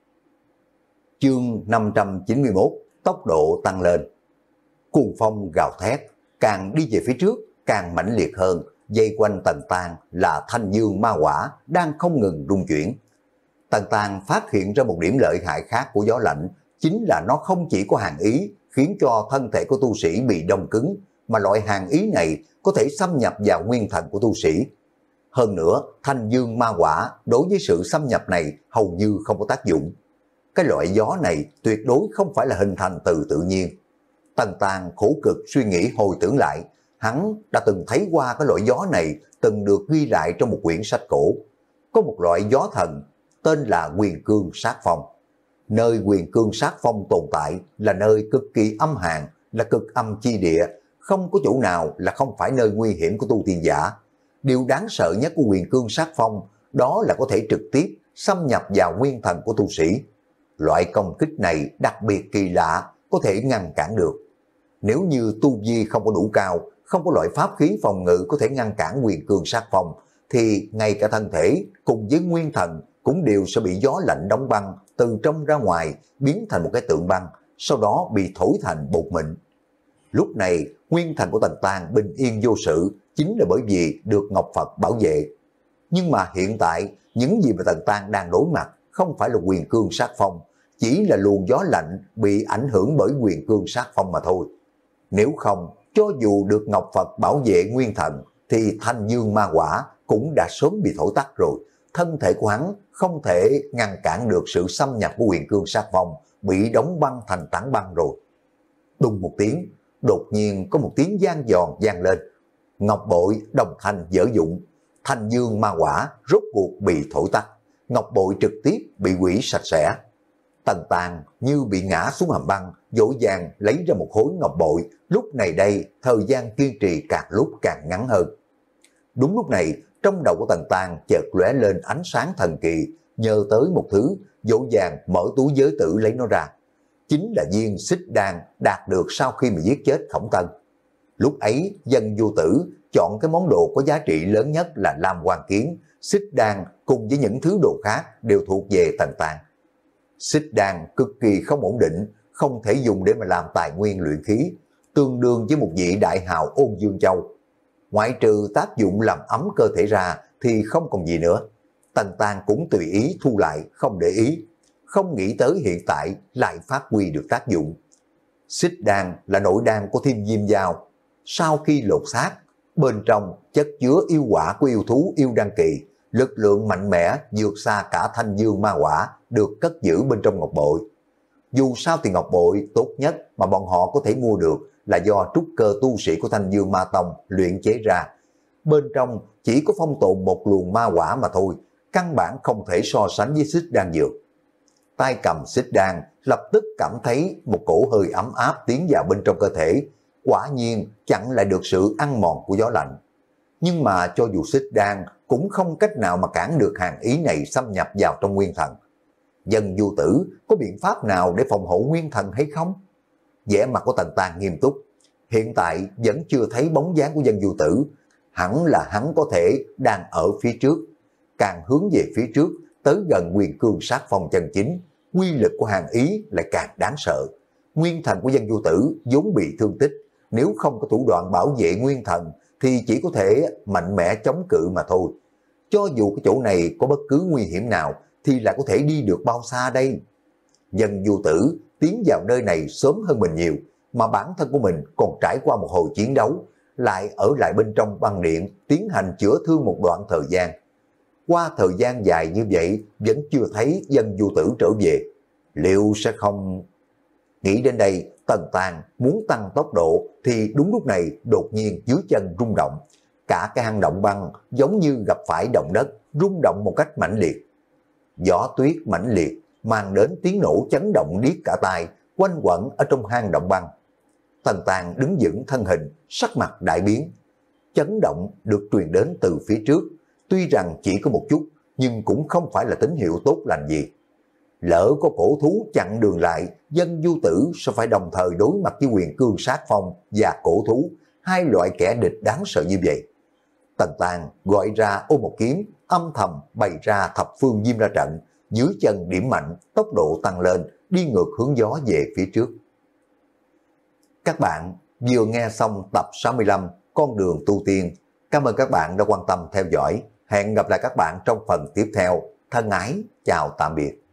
Chương năm trăm chín mươi mốt, tốc độ tăng lên. Cuồng phong gào thét, càng đi về phía trước, càng mãnh liệt hơn. Dây quanh Tần Tang là thanh dương ma quả đang không ngừng rung chuyển. Tần Tang phát hiện ra một điểm lợi hại khác của gió lạnh, chính là nó không chỉ có hàn ý, khiến cho thân thể của tu sĩ bị đông cứng, mà loại hàn ý này có thể xâm nhập vào nguyên thần của tu sĩ. Hơn nữa, thanh dương ma quả đối với sự xâm nhập này hầu như không có tác dụng. Cái loại gió này tuyệt đối không phải là hình thành từ tự nhiên. Tần Tang khổ cực suy nghĩ hồi tưởng lại, hắn đã từng thấy qua cái loại gió này từng được ghi lại trong một quyển sách cổ. Có một loại gió thần tên là Huyền Cương Sát Phong. Nơi Huyền Cương Sát Phong tồn tại là nơi cực kỳ âm hàn, là cực âm chi địa, không có chỗ nào là không phải nơi nguy hiểm của tu tiên giả. Điều đáng sợ nhất của Huyền Cương Sát Phong đó là có thể trực tiếp xâm nhập vào nguyên thần của tu sĩ. Loại công kích này đặc biệt kỳ lạ, có thể ngăn cản được. Nếu như tu vi không có đủ cao, không có loại pháp khí phòng ngự có thể ngăn cản Huyền Cương Sát Phong, thì ngay cả thân thể cùng với nguyên thần cũng đều sẽ bị gió lạnh đóng băng từ trong ra ngoài, biến thành một cái tượng băng, sau đó bị thổi thành bột mịn. Lúc này, nguyên thần của Tần Tang bình yên vô sự chính là bởi vì được Ngọc Phật bảo vệ. Nhưng mà hiện tại, những gì mà Tần Tang đang đối mặt không phải là quyền cương sát phong, chỉ là luồng gió lạnh bị ảnh hưởng bởi quyền cương sát phong mà thôi. Nếu không, cho dù được Ngọc Phật bảo vệ nguyên thần, thì thanh dương ma quả cũng đã sớm bị thổi tắt rồi. Thân thể của hắn không thể ngăn cản được sự xâm nhập của quyền cương sát phong, bị đóng băng thành tảng băng rồi. Đùng một tiếng, đột nhiên có một tiếng vang giòn vang lên. Ngọc bội đồng thanh dở dụng, thanh dương ma quả rốt cuộc bị thổi tắt, ngọc bội trực tiếp bị hủy sạch sẽ. Tần Tang như bị ngã xuống hầm băng, dỗ dàng lấy ra một khối ngọc bội. Lúc này đây, thời gian kiên trì càng lúc càng ngắn hơn. Đúng lúc này, trong đầu của Tần Tang chợt lóe lên ánh sáng thần kỳ, nhớ tới một thứ, dỗ dàng mở túi giới tử lấy nó ra. Chính là viên xích đan đạt được sau khi mà giết chết Khổng Tân. Lúc ấy, Dân Vô Tử chọn cái món đồ có giá trị lớn nhất là Lam Hoàng Kiếm, xích đan cùng với những thứ đồ khác đều thuộc về Tần Tang. Xích đan cực kỳ không ổn định, không thể dùng để mà làm tài nguyên luyện khí, tương đương với một vị đại hào Ôn Dương Châu. Ngoại trừ tác dụng làm ấm cơ thể ra thì không còn gì nữa. Tần Tang cũng tùy ý thu lại, không để ý. Không nghĩ tới hiện tại lại phát huy được tác dụng. Xích đan là nội đan của Thiên Diêm Giao. Sau khi lột xác, bên trong chất chứa yêu quả của yêu thú yêu đan kỳ, lực lượng mạnh mẽ vượt xa cả thanh dương ma quả được cất giữ bên trong ngọc bội. Dù sao thì ngọc bội tốt nhất mà bọn họ có thể mua được là do trúc cơ tu sĩ của Thanh Dương Ma Tông luyện chế ra. Bên trong chỉ có phong tồn một luồng ma quả mà thôi, căn bản không thể so sánh với xích đan dược. Tay cầm xích đan, lập tức cảm thấy một cổ hơi ấm áp tiến vào bên trong cơ thể, quả nhiên chặn lại được sự ăn mòn của gió lạnh. Nhưng mà cho dù xích đan cũng không cách nào mà cản được hàng ý này xâm nhập vào trong nguyên thần. Dân Vô Tử có biện pháp nào để phòng hộ nguyên thần hay không? Vẻ mặt của Tần Tang nghiêm túc. Hiện tại vẫn chưa thấy bóng dáng của Dân Vô Tử. Hẳn là hắn có thể đang ở phía trước. Càng hướng về phía trước, tới gần quyền cương sát phong chân chính, quy lực của hàng ý lại càng đáng sợ. Nguyên thần của Dân Vô Tử vốn bị thương tích, nếu không có thủ đoạn bảo vệ nguyên thần thì chỉ có thể mạnh mẽ chống cự mà thôi. Cho dù cái chỗ này có bất cứ nguy hiểm nào thì lại có thể đi được bao xa đây? Dân Vô Tử tiến vào nơi này sớm hơn mình nhiều, mà bản thân của mình còn trải qua một hồi chiến đấu, lại ở lại bên trong băng điện tiến hành chữa thương một đoạn thời gian. Qua thời gian dài như vậy vẫn chưa thấy Dân Vô Tử trở về, liệu sẽ không... Nghĩ đến đây, Tần Tang muốn tăng tốc độ thì đúng lúc này đột nhiên dưới chân rung động. Cả cái hang động băng giống như gặp phải động đất, rung động một cách mãnh liệt. Gió tuyết mãnh liệt mang đến tiếng nổ chấn động điếc cả tai, quanh quẩn ở trong hang động băng. Tần Tang đứng vững thân hình, sắc mặt đại biến. Chấn động được truyền đến từ phía trước, tuy rằng chỉ có một chút, nhưng cũng không phải là tín hiệu tốt lành gì. Lỡ có cổ thú chặn đường lại, Dân Vô Tử sẽ phải đồng thời đối mặt với quyền cương sát phong và cổ thú, hai loại kẻ địch đáng sợ như vậy. Tần Tang gọi ra Ô Một Kiếm, âm thầm bày ra thập phương diêm ra trận, dưới chân điểm mạnh, tốc độ tăng lên, đi ngược hướng gió về phía trước. Các bạn vừa nghe xong tập sáu mươi lăm Con đường tu tiên. Cảm ơn các bạn đã quan tâm theo dõi. Hẹn gặp lại các bạn trong phần tiếp theo. Thân ái, chào tạm biệt.